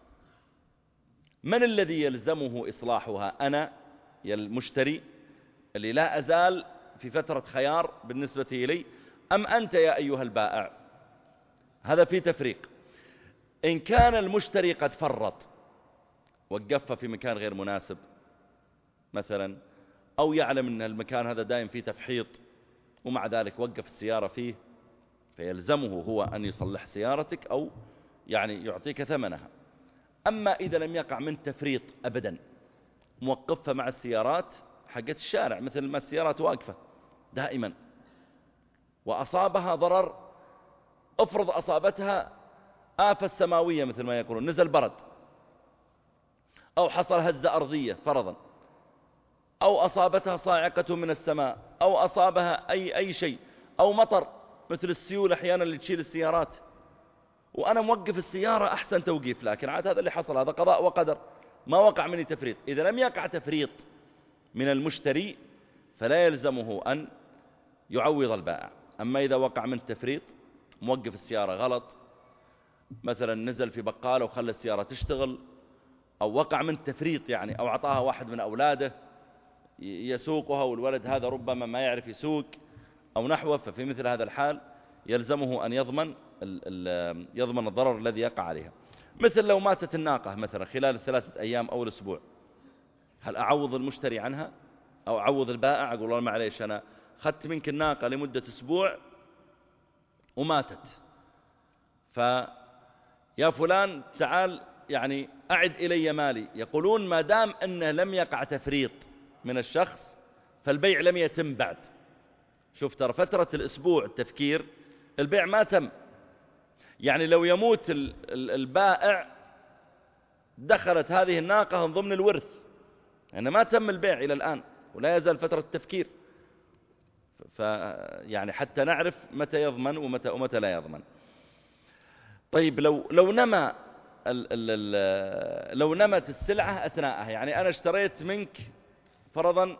من الذي يلزمه إصلاحها؟ أنا يا المشتري اللي لا أزال في فترة خيار بالنسبة إلي، أم أنت يا أيها البائع؟ هذا في تفريق. إن كان المشتري قد فرط وقفه في مكان غير مناسب مثلا، أو يعلم أن المكان هذا دائم فيه تفحيط ومع ذلك وقف السيارة فيه، فيلزمه هو أن يصلح سيارتك أو يعني يعطيك ثمنها. أما إذا لم يقع من تفريط أبدا، موقفها مع السيارات حقت الشارع مثل ما السيارات واقفة دائما، وأصابها ضرر، افرض أصابتها آفة سماوية مثل ما يقولون، نزل برد أو حصل هزة أرضية فرضا، أو أصابتها صاعقة من السماء، أو أصابها أي شيء، أو مطر مثل السيول أحيانا اللي تشيل السيارات، وأنا موقف السيارة أحسن توقيف، لكن عاد هذا اللي حصل، هذا قضاء وقدر، ما وقع مني تفريط. إذا لم يقع تفريط من المشتري فلا يلزمه أن يعوض البائع. أما إذا وقع من تفريط، موقف السيارة غلط مثلا، نزل في بقالة وخلى السيارة تشتغل، أو وقع من تفريط يعني، أو عطاها واحد من أولاده يسوقها والولد هذا ربما ما يعرف يسوق أو نحوه، ففي مثل هذا الحال يلزمه أن يضمن الضرر الذي يقع عليها. مثل لو ماتت الناقة مثلا خلال 3 أيام أو الأسبوع، هل أعوض المشتري عنها أو أعوض البائع؟ أقول له معليش، أنا أخذت منك الناقة لمدة أسبوع وماتت، فيا فلان تعال يعني أعد إلي مالي. يقولون ما دام أنه لم يقع تفريط من الشخص فالبيع لم يتم بعد. شوف ترى فترة الأسبوع التفكير البيع ما تم، يعني لو يموت البائع دخلت هذه الناقة من ضمن الورث، يعني ما تم البيع إلى الآن ولا يزال فترة التفكير. يعني حتى نعرف متى يضمن ومتى لا يضمن. طيب لو نمت السلعة أثناءها، يعني أنا اشتريت منك فرضا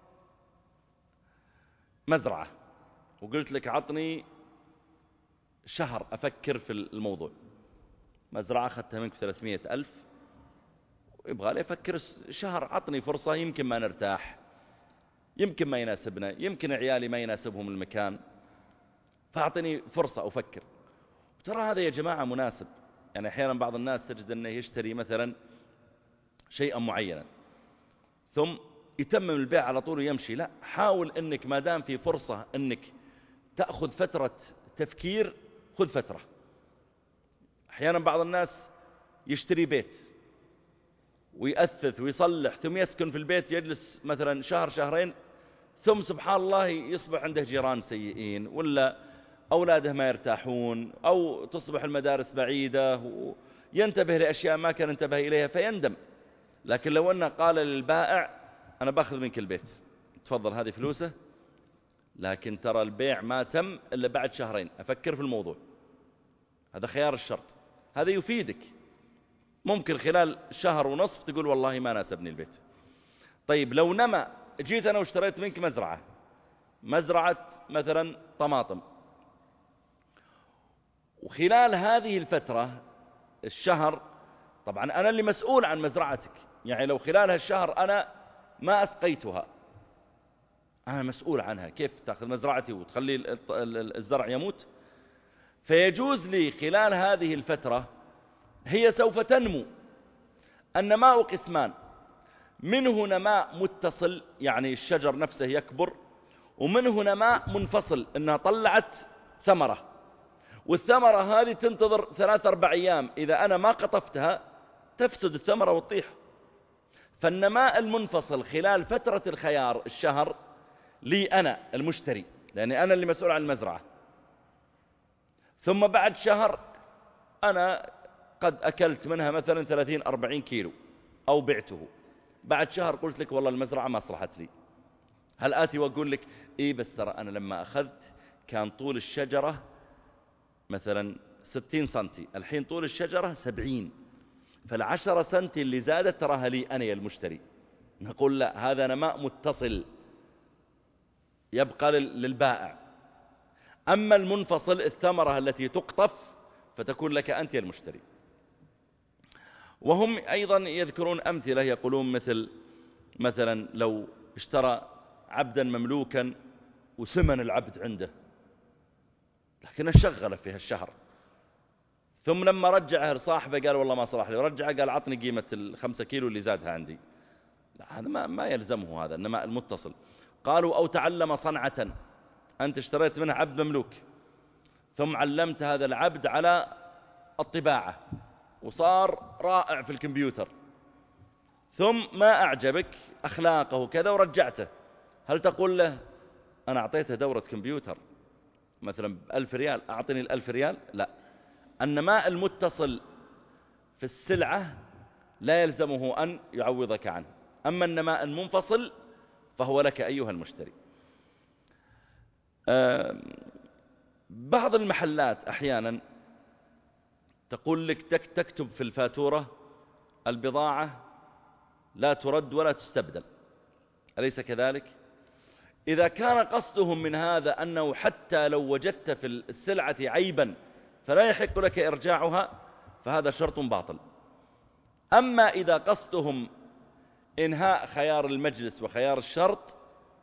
مزرعة وقلت لك عطني شهر أفكر في الموضوع، مزرعة أخذتها منك 300,000 ويبغى لي أفكر شهر، عطني فرصة، يمكن ما نرتاح، يمكن ما يناسبنا، يمكن عيالي ما يناسبهم المكان، فأعطني فرصة أفكر. ترى هذا يا جماعة مناسب. يعني أحيانا بعض الناس تجد أنه يشتري مثلا شيئا معينا ثم يتمم البيع على طول ويمشي. لا، حاول أنك ما دام في فرصة أنك تأخذ فترة تفكير، خذ فترة. أحيانا بعض الناس يشتري بيت ويأثث ويصلح ثم يسكن في البيت، يجلس مثلا شهر شهرين، ثم سبحان الله يصبح عنده جيران سيئين، ولا أولاده ما يرتاحون، أو تصبح المدارس بعيدة وينتبه لأشياء ما كان انتبه إليها فيندم. لكن لو أنه قال للبائع أنا باخذ منك البيت، تفضل هذه فلوسه، لكن ترى البيع ما تم إلا بعد شهرين، أفكر في الموضوع، هذا خيار الشرط، هذا يفيدك. ممكن خلال شهر ونصف تقول والله ما ناسبني البيت. طيب لو نما، جيت أنا واشتريت منك مزرعة مثلا طماطم، وخلال هذه الفترة الشهر، طبعا أنا اللي مسؤول عن مزرعتك، يعني لو خلال هالشهر أنا ما أسقيتها أنا مسؤول عنها. كيف تأخذ مزرعتي وتخلي الزرع يموت؟ فيجوز لي خلال هذه الفترة، هي سوف تنمو. النماء قسمان، منه نماء متصل يعني الشجر نفسه يكبر، ومنه نماء منفصل إنها طلعت ثمرة، والثمرة هذه تنتظر 3-4 أيام، إذا أنا ما قطفتها تفسد الثمرة وتطيح. فالنماء المنفصل خلال فترة الخيار الشهر لي أنا المشتري، لأني أنا اللي مسؤول عن المزرعة. ثم بعد شهر أنا قد أكلت منها مثلا 30-40 كيلو أو بعته، بعد شهر قلت لك والله المزرعة ما صلحت لي، هل آتي وأقول لك إيه بس ترى أنا لما أخذت كان طول الشجرة مثلا 60 سنتي، الحين طول الشجرة 70، فال10 سنتي اللي زادت تراها لي أنا يا المشتري. نقول لا، هذا نماء متصل يبقى للبائع. أما المنفصل الثمرة التي تقطف فتكون لك أنت المشتري. وهم أيضا يذكرون أمثلة، يقولون مثلا لو اشترى عبدا مملوكا وسمن العبد عنده لكنه شغله في هالشهر، ثم لما رجعه لصاحبه قال والله ما صلح لي، ورجعه قال عطني قيمة 5 كيلو اللي زادها عندي. لا، هذا ما يلزمه هذا النماء المتصل. قالوا أو تعلم صنعة، أنت اشتريت منه عبد مملوك ثم علمت هذا العبد على الطباعة وصار رائع في الكمبيوتر، ثم ما أعجبك أخلاقه كذا ورجعته، هل تقول له أنا أعطيته دورة كمبيوتر مثلا ب1000 ريال أعطني ال1000 ريال؟ لا، النماء المتصل في السلعة لا يلزمه أن يعوضك عنه، أما النماء المنفصل فهو لك أيها المشتري. بعض المحلات أحيانا تقول لك تكتب في الفاتورة البضاعة لا ترد ولا تستبدل، أليس كذلك؟ إذا كان قصدهم من هذا أنه حتى لو وجدت في السلعة عيبا فلا يحق لك إرجاعها فهذا شرط باطل. أما إذا قصدهم إنهاء خيار المجلس وخيار الشرط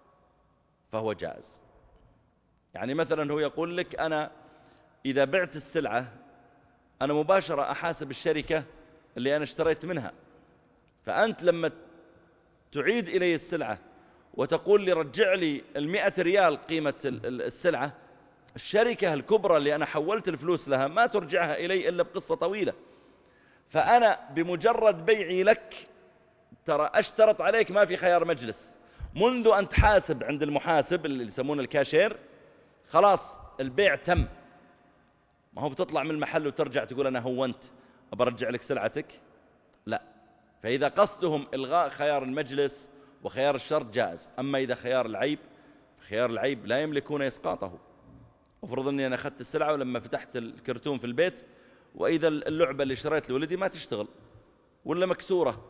فهو جائز. يعني مثلا هو يقول لك أنا إذا بعت السلعة أنا مباشرة أحاسب الشركة اللي أنا اشتريت منها، فأنت لما تعيد إلي السلعة وتقول لي رجع لي 100 ريال قيمة السلعة، الشركة الكبرى اللي أنا حولت الفلوس لها ما ترجعها إلي إلا بقصة طويلة. فأنا بمجرد بيعي لك ترى أشترط عليك ما في خيار مجلس، منذ أن تحاسب عند المحاسب اللي يسمونه الكاشير خلاص البيع تم. ما هو بتطلع من المحل وترجع تقول أنا هونت أبرجع لك سلعتك، لا. فإذا قصدهم إلغاء خيار المجلس وخيار الشرط جائز. أما إذا خيار العيب لا يملكون إسقاطه. افرض أني أنا أخذت السلعة ولما فتحت الكرتون في البيت وإذا اللعبة اللي شريت لولدي ما تشتغل ولا مكسورة،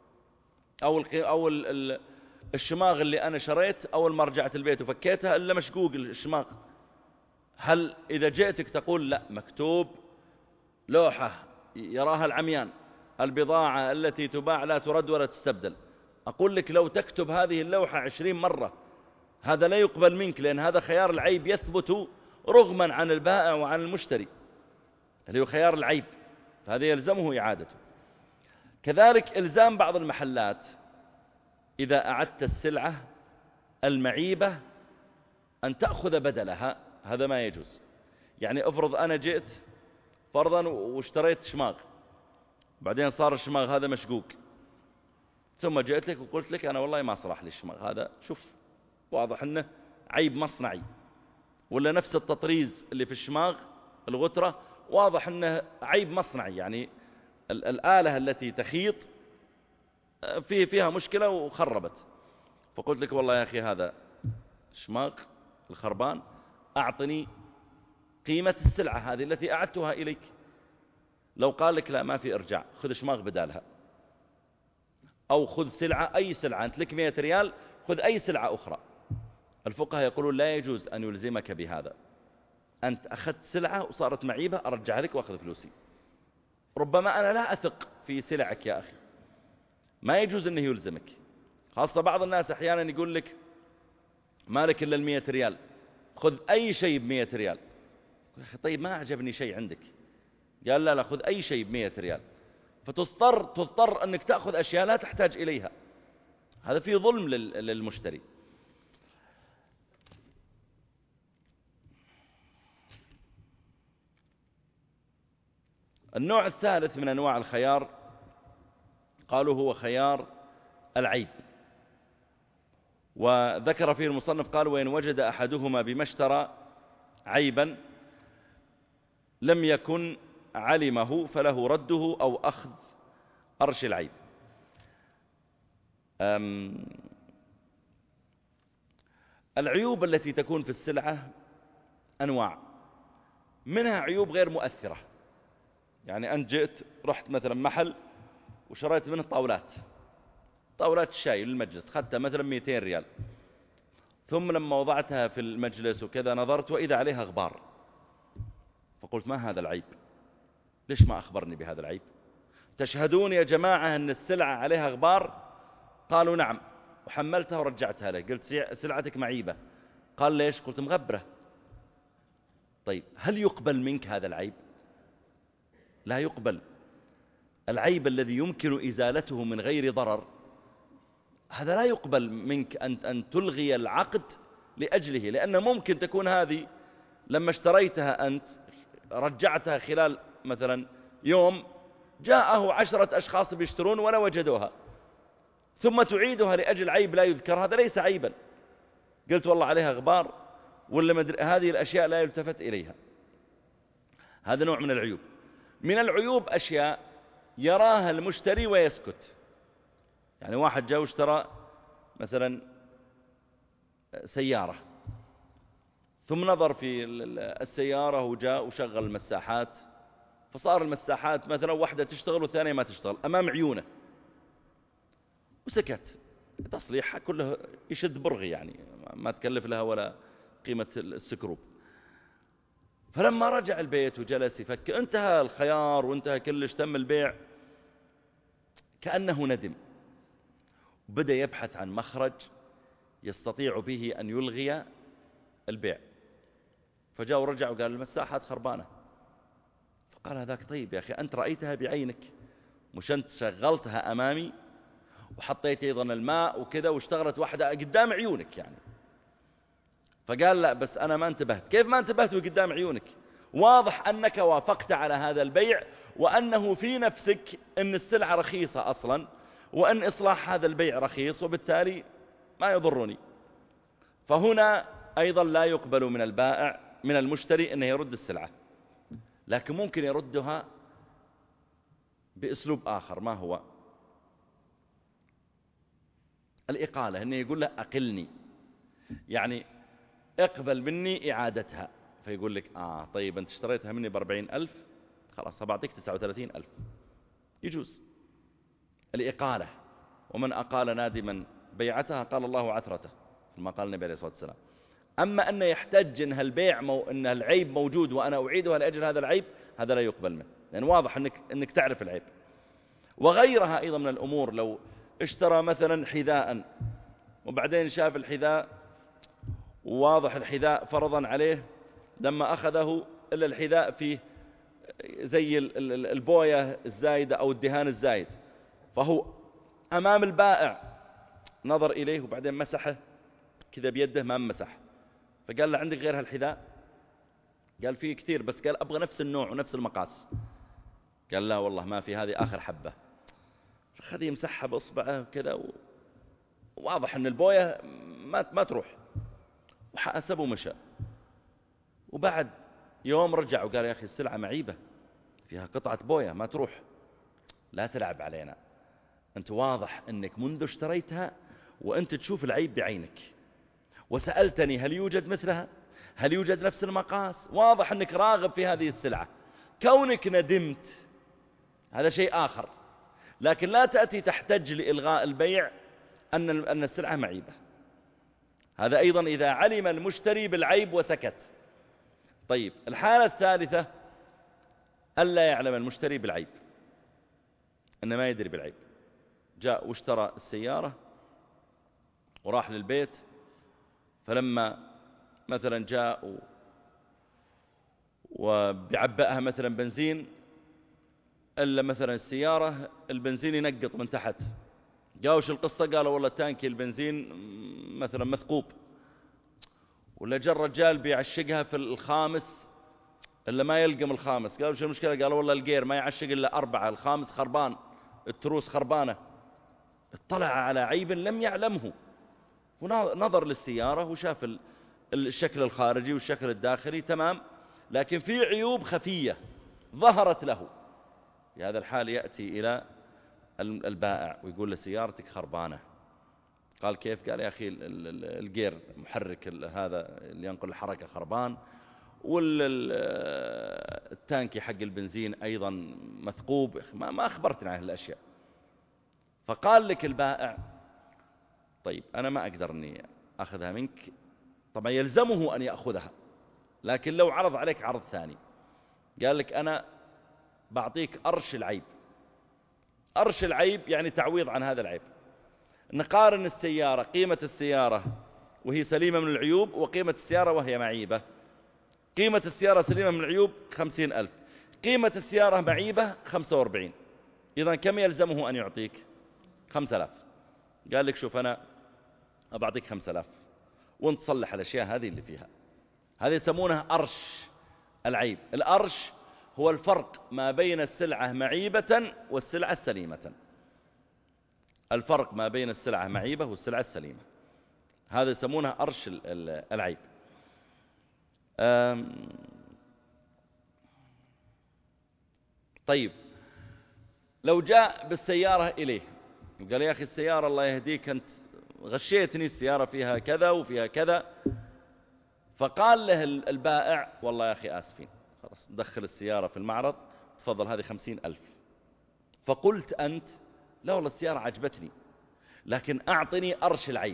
أو الشماغ اللي أنا شريت أول ما رجعت البيت وفكيتها إلا مشقوق الشماغ، هل إذا جئتك تقول لا مكتوب لوحة يراها العميان البضاعة التي تباع لا ترد ولا تستبدل، أقول لك لو تكتب هذه اللوحة 20 مرة هذا لا يقبل منك، لأن هذا خيار العيب يثبت رغما عن البائع وعن المشتري اللي هو خيار العيب، فهذا يلزمه إعادته. كذلك إلزام بعض المحلات إذا أعدت السلعة المعيبة أن تأخذ بدلها، هذا ما يجوز. يعني افرض أنا جئت فرضا واشتريت شماغ بعدين صار الشماغ هذا مشقوق، ثم جئت لك وقلت لك أنا والله ما صلح لي الشماغ هذا، شوف واضح أنه عيب مصنعي، ولا نفس التطريز اللي في الشماغ الغترة واضح أنه عيب مصنعي، يعني الآلة التي تخيط فيها مشكلة وخربت، فقلت لك والله يا أخي هذا شماغ الخربان أعطني قيمة السلعة هذه التي أعدتها إليك. لو قال لك لا ما في إرجاع، خذ شماغ بدالها، أو خذ سلعة أي سلعة، أنت لك 100 ريال خذ أي سلعة أخرى. الفقهاء يقولون لا يجوز أن يلزمك بهذا، أنت أخذت سلعة وصارت معيبة أرجع لك وأخذ فلوسي. ربما أنا لا أثق في سلعك يا أخي، ما يجوز أنه يلزمك. خاصة بعض الناس أحيانا يقول لك ما لك إلا 100 ريال خذ أي شيء 100 ريال. طيب ما أعجبني شيء عندك، قال لا خذ أي شيء 100 ريال، فتضطر أنك تأخذ أشياء لا تحتاج إليها، هذا فيه ظلم للمشتري. النوع الثالث من أنواع الخيار قالوا هو خيار العيب، وذكر فيه المصنف قال وإن وجد أحدهما بما اشترى عيبا لم يكن علمه فله رده أو أخذ أرش العيب. العيوب التي تكون في السلعة أنواع، منها عيوب غير مؤثرة. يعني أنت جئت رحت مثلا محل وشريت منه طاولات الشاي للمجلس، خدتها مثلا 200 ريال، ثم لما وضعتها في المجلس وكذا نظرت وإذا عليها غبار، فقلت ما هذا العيب؟ ليش ما أخبرني بهذا العيب؟ تشهدون يا جماعة أن السلعة عليها غبار؟ قالوا نعم، وحملتها ورجعتها له. قلت سلعتك معيبة. قال ليش؟ قلت مغبرة. طيب هل يقبل منك هذا العيب؟ لا يقبل. العيب الذي يمكن إزالته من غير ضرر هذا لا يقبل منك أن تلغي العقد لأجله، لأن ممكن تكون هذه لما اشتريتها أنت رجعتها خلال مثلا يوم، جاءه 10 أشخاص بيشترون ولا وجدوها، ثم تعيدها لأجل عيب لا يذكر، هذا ليس عيبا. قلت والله عليها غبار ولا هذه الأشياء لا يلتفت إليها. هذا نوع من العيوب. من العيوب أشياء يراها المشتري ويسكت. يعني واحد جاء واشترى مثلا سيارة، ثم نظر في السيارة وجاء وشغل المساحات، فصار المساحات مثلا واحدة تشتغل والثانية ما تشتغل أمام عيونه، وسكت. تصليحها كله يشد برغي، يعني ما تكلف لها ولا قيمة السكروب. فلما رجع البيت وجلس يفكر، انتهى الخيار وانتهى كلش، تم البيع، كأنه ندم، بدأ يبحث عن مخرج يستطيع به أن يلغي البيع. فجاء ورجع وقال المساحات خربانة. فقال هذاك طيب يا أخي أنت رأيتها بعينك، مش أنت شغلتها أمامي وحطيت أيضا الماء وكذا واشتغلت واحدة قدام عيونك يعني. فقال لا بس أنا ما انتبهت. كيف ما انتبهت وقدام عيونك؟ واضح أنك وافقت على هذا البيع، وأنه في نفسك أن السلعة رخيصة أصلا، وأن إصلاح هذا البيع رخيص، وبالتالي ما يضرني. فهنا أيضا لا يقبل من البائع من المشتري أنه يرد السلعة، لكن ممكن يردها بأسلوب آخر. ما هو؟ الإقالة، أنه يقول له أقلني، يعني اقبل مني إعادتها. فيقول لك طيب أنت اشتريتها مني ب40,000، خلاص بعطيك 39,000. يجوز الإقالة. ومن أقال نادما بيعتها قال الله عثرته، كما قال النبي عليه الصلاة والسلام. أما أن يحتج أن البيع أن العيب موجود وأنا أعيدها لأجل هذا العيب، هذا لا يقبل منه، لأن واضح أنك تعرف العيب. وغيرها أيضا من الأمور، لو اشترى مثلا حذاء وبعدين شاف الحذاء وواضح الحذاء فرضا عليه لما أخذه إلا الحذاء فيه زي البوية الزايدة أو الدهان الزايد، فهو أمام البائع نظر إليه وبعدين مسحه كذا بيده ما مسح. فقال له عندك غير هالحذاء؟ قال فيه كثير، بس قال أبغى نفس النوع ونفس المقاس. قال لا والله ما في، هذه آخر حبة. فخذ يمسحها بإصبعه كذا، وواضح أن البوية ما تروح، وحاسب ومشى. وبعد يوم رجع وقال يا أخي السلعة معيبة، فيها قطعة بوية ما تروح. لا تلعب علينا، أنت واضح أنك منذ اشتريتها وأنت تشوف العيب بعينك، وسألتني هل يوجد مثلها، هل يوجد نفس المقاس. واضح أنك راغب في هذه السلعة. كونك ندمت هذا شيء آخر، لكن لا تأتي تحتج لإلغاء البيع أن السلعة معيبة. هذا أيضا إذا علم المشتري بالعيب وسكت. طيب الحالة الثالثة ألا يعلم المشتري بالعيب، أنه ما يدري بالعيب. جاء واشترى السيارة وراح للبيت، فلما مثلا جاء وبيعبئها مثلا بنزين، إلا مثلا السيارة البنزين ينقط من تحت. جاوش القصة؟ قالوا والله تانكي البنزين مثلا مثقوب. ولا جاء الرجال بيعشقها في الخامس إلا ما يلقم الخامس. قالوا شو المشكلة؟ قالوا والله الجير ما يعشق إلا 4، الخامس خربان، التروس خربانة. اطلع على عيب لم يعلمه، ونظر للسيارة وشاف الشكل الخارجي والشكل الداخلي تمام، لكن في عيوب خفية ظهرت له. في هذا الحال يأتي إلى البائع ويقول له سيارتك خربانة. قال كيف؟ قال يا أخي الجير محرك هذا اللي ينقل الحركة خربان، والتانكي حق البنزين أيضا مثقوب. ما أخبرتنا عن الأشياء. فقال لك البائع طيب أنا ما أقدر أني أخذها منك. طبعا يلزمه أن يأخذها، لكن لو عرض عليك عرض ثاني، قال لك أنا بعطيك أرش العيب. أرش العيب يعني تعويض عن هذا العيب. نقارن السيارة، قيمة السيارة وهي سليمة من العيوب وقيمة السيارة وهي معيبة. قيمة السيارة سليمة من العيوب 50,000، قيمة السيارة معيبة 45. إذن كم يلزمه أن يعطيك؟ 5,000. قال لك شوف أنا أبعطيك 5,000 وانت تصلح الأشياء هذه اللي فيها. هذه يسمونها أرش العيب. الأرش هو الفرق ما بين السلعة معيبة والسلعة السليمة. الفرق ما بين السلعة معيبة والسلعة السليمة، هذا يسمونه أرش العيب. طيب لو جاء بالسيارة إليه قال يا أخي السيارة الله يهديك أنت غشيتني، السيارة فيها كذا وفيها كذا، فقال له البائع والله يا أخي آسفين، خلاص دخل السيارة في المعرض، تفضل هذه 50,000. فقلت أنت لا والله السيارة عجبتني لكن أعطني أرش العيب،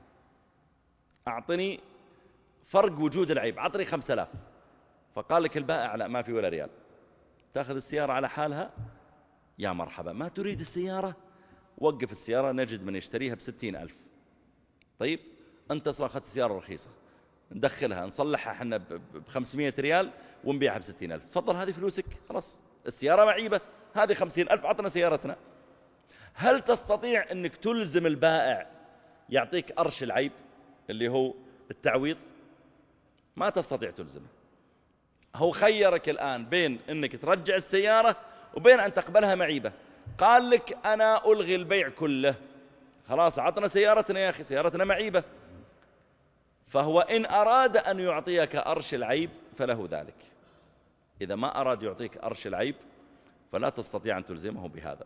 أعطني فرق وجود العيب، أعطني 5,000. فقال لك البائع لا ما في ولا ريال، تأخذ السيارة على حالها. يا مرحبا، ما تريد السيارة؟ وقف السيارة نجد من يشتريها ب60,000. طيب أنت أصلا أخذت السيارة رخيصة، ندخلها نصلحها احنا ب500 ريال ونبيعها ب60,000، تفضل هذه فلوسك، خلاص السيارة معيبة، هذه 50,000 عطنا سيارتنا. هل تستطيع أنك تلزم البائع يعطيك أرش العيب اللي هو التعويض؟ ما تستطيع تلزمه. هو خيرك الآن بين أنك ترجع السيارة وبين أن تقبلها معيبة. قال لك أنا ألغي البيع كله، خلاص عطنا سيارتنا يا أخي، سيارتنا معيبة. فهو إن أراد أن يعطيك أرش العيب فله ذلك، إذا ما أراد يعطيك أرش العيب فلا تستطيع أن تلزمه بهذا.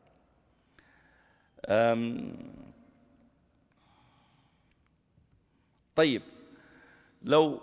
طيب لو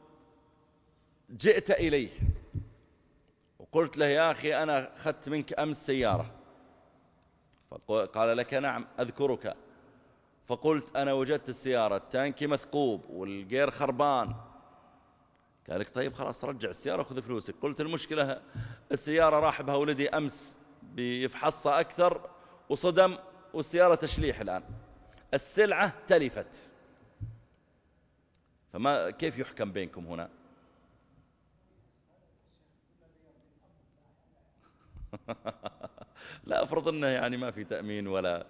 جئت إليه وقلت له يا أخي أنا أخذت منك أمس سيارة، قال لك نعم أذكرك، فقلت أنا وجدت السيارة التانكي مثقوب والجير خربان، قال لك طيب خلاص ترجع السيارة وخذ فلوسك. قلت المشكلة السيارة راح بها ولدي أمس بيفحصها أكثر وصدم والسيارة تشليح الآن، السلعة تلفت، فما كيف يحكم بينكم هنا؟ لا أفرض أنه يعني ما في تأمين ولا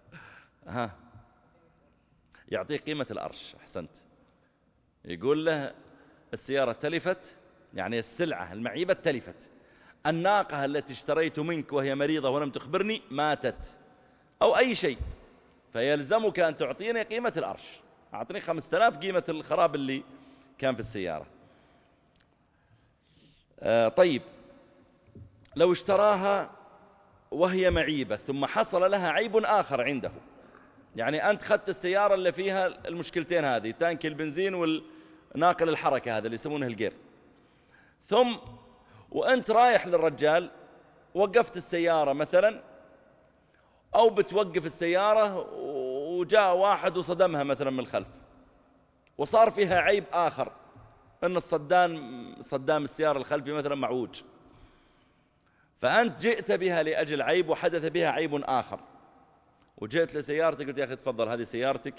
يعطيه قيمة الأرش. أحسنت. يقول له السيارة تلفت، يعني السلعة المعيبة تلفت، الناقة التي اشتريت منك وهي مريضة ولم تخبرني ماتت أو أي شيء، فيلزمك أن تعطيني قيمة الأرش، أعطني 5,000 قيمة الخراب اللي كان في السيارة. طيب لو اشتراها وهي معيبة ثم حصل لها عيب آخر عنده، يعني أنت خدت السيارة اللي فيها المشكلتين هذه، تانك البنزين والناقل الحركة هذا اللي يسمونه الجير، ثم وأنت رايح للرجال وقفت السيارة مثلا، أو بتوقف السيارة وجاء واحد وصدمها مثلا من الخلف وصار فيها عيب آخر، أن صدام السيارة الخلفي مثلا معوج، فأنت جئت بها لأجل عيب وحدث بها عيب آخر، وجئت لسيارتك قلت يا أخي تفضل هذه سيارتك،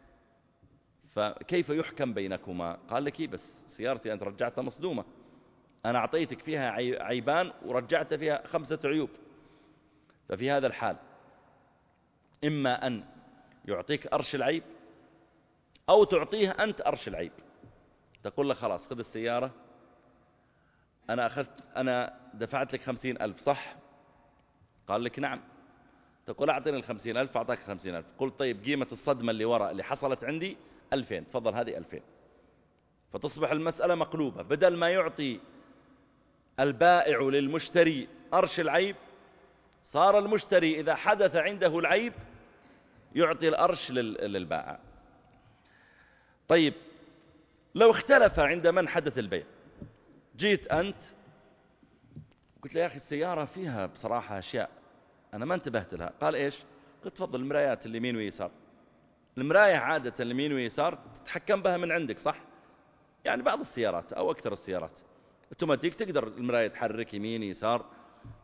فكيف يحكم بينكما؟ قال لك بس سيارتي أنت رجعتها مصدومة، أنا أعطيتك فيها عيبان ورجعت فيها 5 عيوب. ففي هذا الحال إما أن يعطيك أرش العيب أو تعطيه أنت أرش العيب، تقول له خلاص خذ السيارة، أنا دفعت لك 50,000 صح؟ قال لك نعم. تقول أعطيني 50,000، أعطاك 50,000. قلت طيب قيمة الصدمة اللي وراء اللي حصلت عندي 2,000، تفضل هذه 2,000. فتصبح المسألة مقلوبة، بدل ما يعطي البائع للمشتري أرش العيب، صار المشتري إذا حدث عنده العيب يعطي الأرش للبائع. طيب لو اختلف عند من حدث البيع، جيت أنت قلت له يا أخي السيارة فيها بصراحة أشياء أنا ما انتبهت لها. قال إيش؟ قلت تفضل المرايات اليمين ويسار. المراية عادة اليمين ويسار تتحكم بها من عندك صح؟ يعني بعض السيارات أو أكثر السيارات اوتوماتيك تقدر المراية تحرك يمين يسار،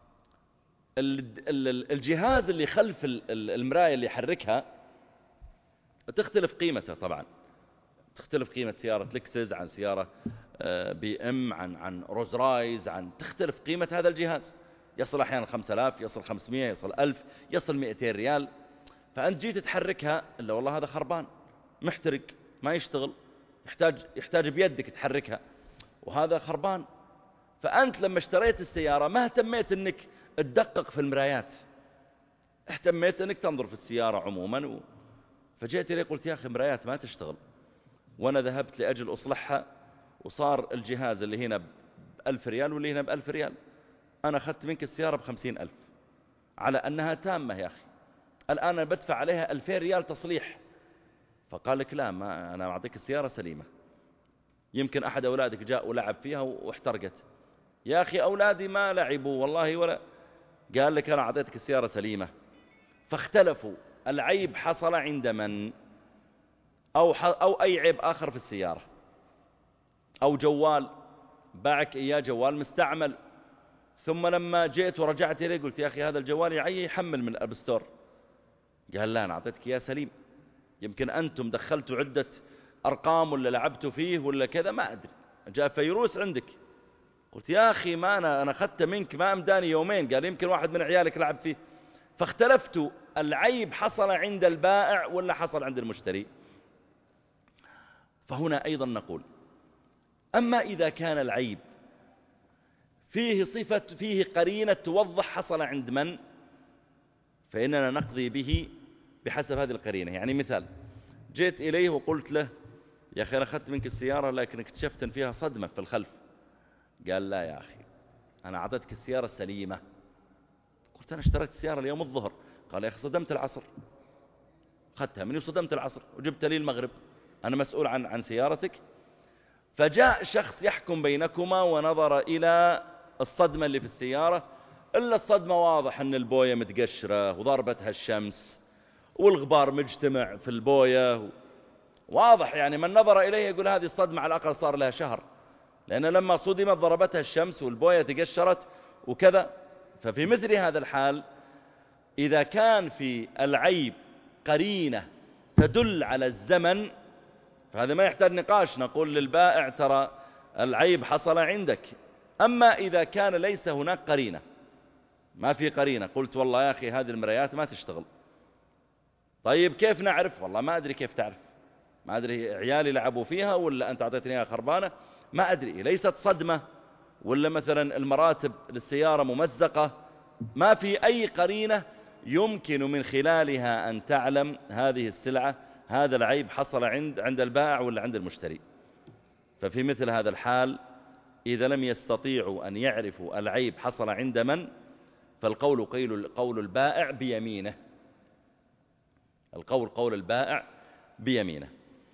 الجهاز اللي خلف المراية اللي يحركها تختلف قيمتها طبعا، تختلف قيمة سيارة لكسس عن سيارة بي ام عن روز رايز، تختلف قيمة هذا الجهاز. يصل أحيانا 5000، يصل 500، يصل 1000، يصل 200 ريال. فأنت جيت تحركها إلا والله هذا خربان محترق ما يشتغل، يحتاج بيدك تحركها، وهذا خربان. فأنت لما اشتريت السيارة ما اهتميت أنك تدقق في المرايات، اهتميت أنك تنظر في السيارة عموما فجئت لي قلت يا أخي مرايات ما تشتغل، وأنا ذهبت لأجل أصلحها، وصار الجهاز اللي هنا ب1000 ريال واللي هنا ب1000 ريال. أنا أخذت منك السيارة ب50,000 على أنها تامة يا أخي، الآن أنا بدفع عليها 2000 ريال تصليح. فقال لك لا، ما أنا أعطيك السيارة سليمة، يمكن أحد أولادك جاء ولعب فيها واحترقت. يا أخي أولادي ما لعبوا والله ولا، قال لك أنا أعطيتك السيارة سليمة. فاختلفوا، العيب حصل عند من، أو أي عيب آخر في السيارة، أو جوال باعك إياه جوال مستعمل، ثم لما جئت ورجعت إليه قلت يا أخي هذا الجوال يحمل من الأب ستور، قال لا أنا أعطيتك إياه سليم، يمكن أنتم دخلتوا عدة أرقام ولا لعبتوا فيه ولا كذا ما أدري، جاء فيروس عندك. قلت يا أخي ما أنا أخذته منك ما أمداني يومين، قال يمكن واحد من عيالك لعب فيه. فاختلفتوا، العيب حصل عند البائع ولا حصل عند المشتري؟ فهنا أيضا نقول أما إذا كان العيب فيه قرينة توضح حصل عند من، فإننا نقضي به بحسب هذه القرينة. يعني مثال، جئت إليه وقلت له يا أخي أنا أخذت منك السيارة لكن اكتشفت أن فيها صدمة في الخلف. قال لا يا أخي أنا أعطيتك السيارة السليمة. قلت أنا اشتريت السيارة اليوم الظهر. قال يا أخي صدمت العصر، أخذتها مني وصدمت العصر وجبت لي المغرب، أنا مسؤول عن سيارتك. فجاء شخص يحكم بينكما ونظر إلى الصدمة اللي في السيارة، إلا الصدمة واضح أن البوية متقشرة وضربتها الشمس والغبار مجتمع في البوية واضح، يعني من نظر إليه يقول هذه الصدمة على الأقل صار لها شهر، لأن لما صدمت ضربتها الشمس والبوية تقشرت وكذا. ففي مثل هذا الحال إذا كان في العيب قرينة تدل على الزمن فهذا ما يحتاج نقاش، نقول للبائع ترى العيب حصل عندك. أما إذا كان ليس هناك قرينة، ما في قرينة، قلت والله يا أخي هذه المرايات ما تشتغل، طيب كيف نعرف؟ والله ما أدري كيف تعرف، ما أدري عيالي لعبوا فيها ولا أنت أعطيتني إياها خربانة، ما أدري، ليست صدمة ولا مثلا المراتب للسيارة ممزقة، ما في أي قرينة يمكن من خلالها أن تعلم هذه السلعة هذا العيب حصل عند البائع ولا عند المشتري. ففي مثل هذا الحال إذا لم يستطيعوا أن يعرفوا العيب حصل عند من، فالقول قول البائع بيمينه، القول قول البائع بيمينه،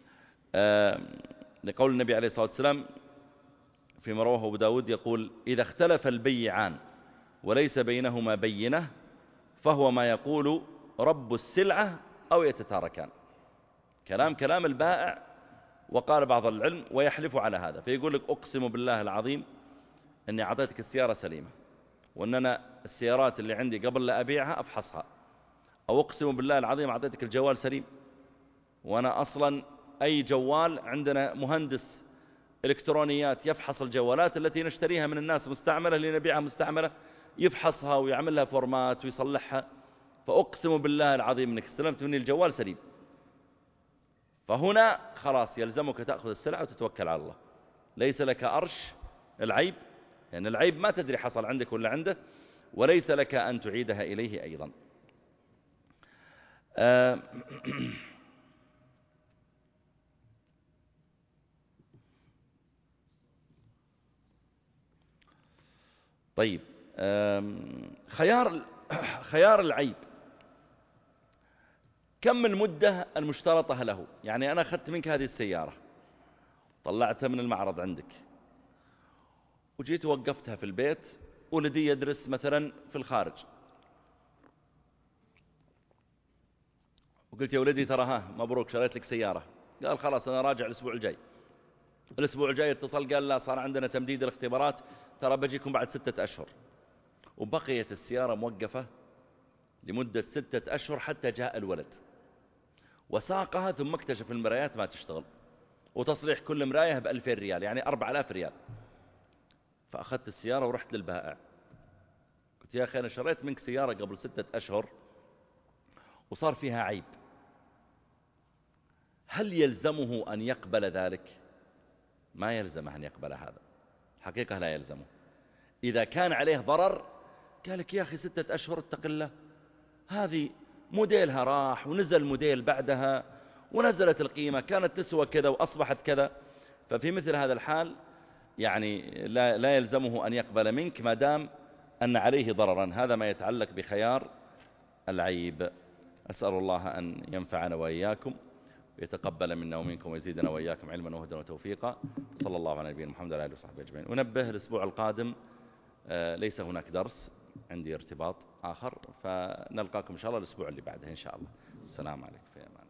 لقول النبي عليه الصلاة والسلام فيما رواه أبو داود يقول إذا اختلف البيعان وليس بينهما بينة فهو ما يقول رب السلعة أو يتتاركان، كلام البائع. وقال بعض العلم ويحلف على هذا، فيقول لك أقسم بالله العظيم أني أعطيتك السيارة سليمة، وأن أنا السيارات اللي عندي قبل لا أبيعها أفحصها، أو أقسم بالله العظيم أعطيتك الجوال سليم، وأنا أصلا أي جوال عندنا مهندس إلكترونيات يفحص الجوالات التي نشتريها من الناس مستعملة اللي نبيعها مستعملة، يفحصها ويعمل لها فورمات ويصلحها، فأقسم بالله العظيم أنك استلمت مني الجوال سليم. فهنا خلاص يلزمك تأخذ السلعة وتتوكل على الله، ليس لك أرش العيب، لأن العيب ما تدري حصل عندك ولا عنده، وليس لك أن تعيدها إليه أيضا. طيب، خيار العيب كم المدة المشترطة له؟ يعني أنا أخذت منك هذه السيارة طلعتها من المعرض عندك وجيت وقفتها في البيت، ولدي يدرس مثلا في الخارج، وقلت يا ولدي ترى ها مبروك شريت لك سيارة. قال خلاص أنا راجع الأسبوع الجاي. الأسبوع الجاي اتصل قال لا صار عندنا تمديد الاختبارات، ترى بجيكم بعد 6 أشهر. وبقيت السيارة موقفة لمدة 6 أشهر حتى جاء الولد، وساقها ثم اكتشف المرايات ما تشتغل، وتصليح كل مراية ب2000 ريال، يعني 4000 ريال. فأخذت السيارة ورحت للبائع، قلت يا أخي أنا شريت منك سيارة قبل 6 أشهر وصار فيها عيب، هل يلزمه أن يقبل ذلك؟ ما يلزمه أن يقبل هذا، حقيقة لا يلزمه. إذا كان عليه ضرر قال لك يا أخي 6 أشهر اتق الله، هذه موديلها راح ونزل موديل بعدها ونزلت القيمة، كانت تسوى كذا وأصبحت كذا. ففي مثل هذا الحال يعني لا يلزمه أن يقبل منك ما دام أن عليه ضررا. هذا ما يتعلق بخيار العيب. أسأل الله أن ينفعنا وإياكم ويتقبل منا ومنكم ويزيدنا وإياكم علما وهدى وتوفيقا. صلى الله على نبينا محمد وعلى آله وصحبه أجمعين. ونبه الأسبوع القادم ليس هناك درس، عندي ارتباط آخر، فنلقاكم إن شاء الله الأسبوع اللي بعده إن شاء الله. السلام عليكم في أمان.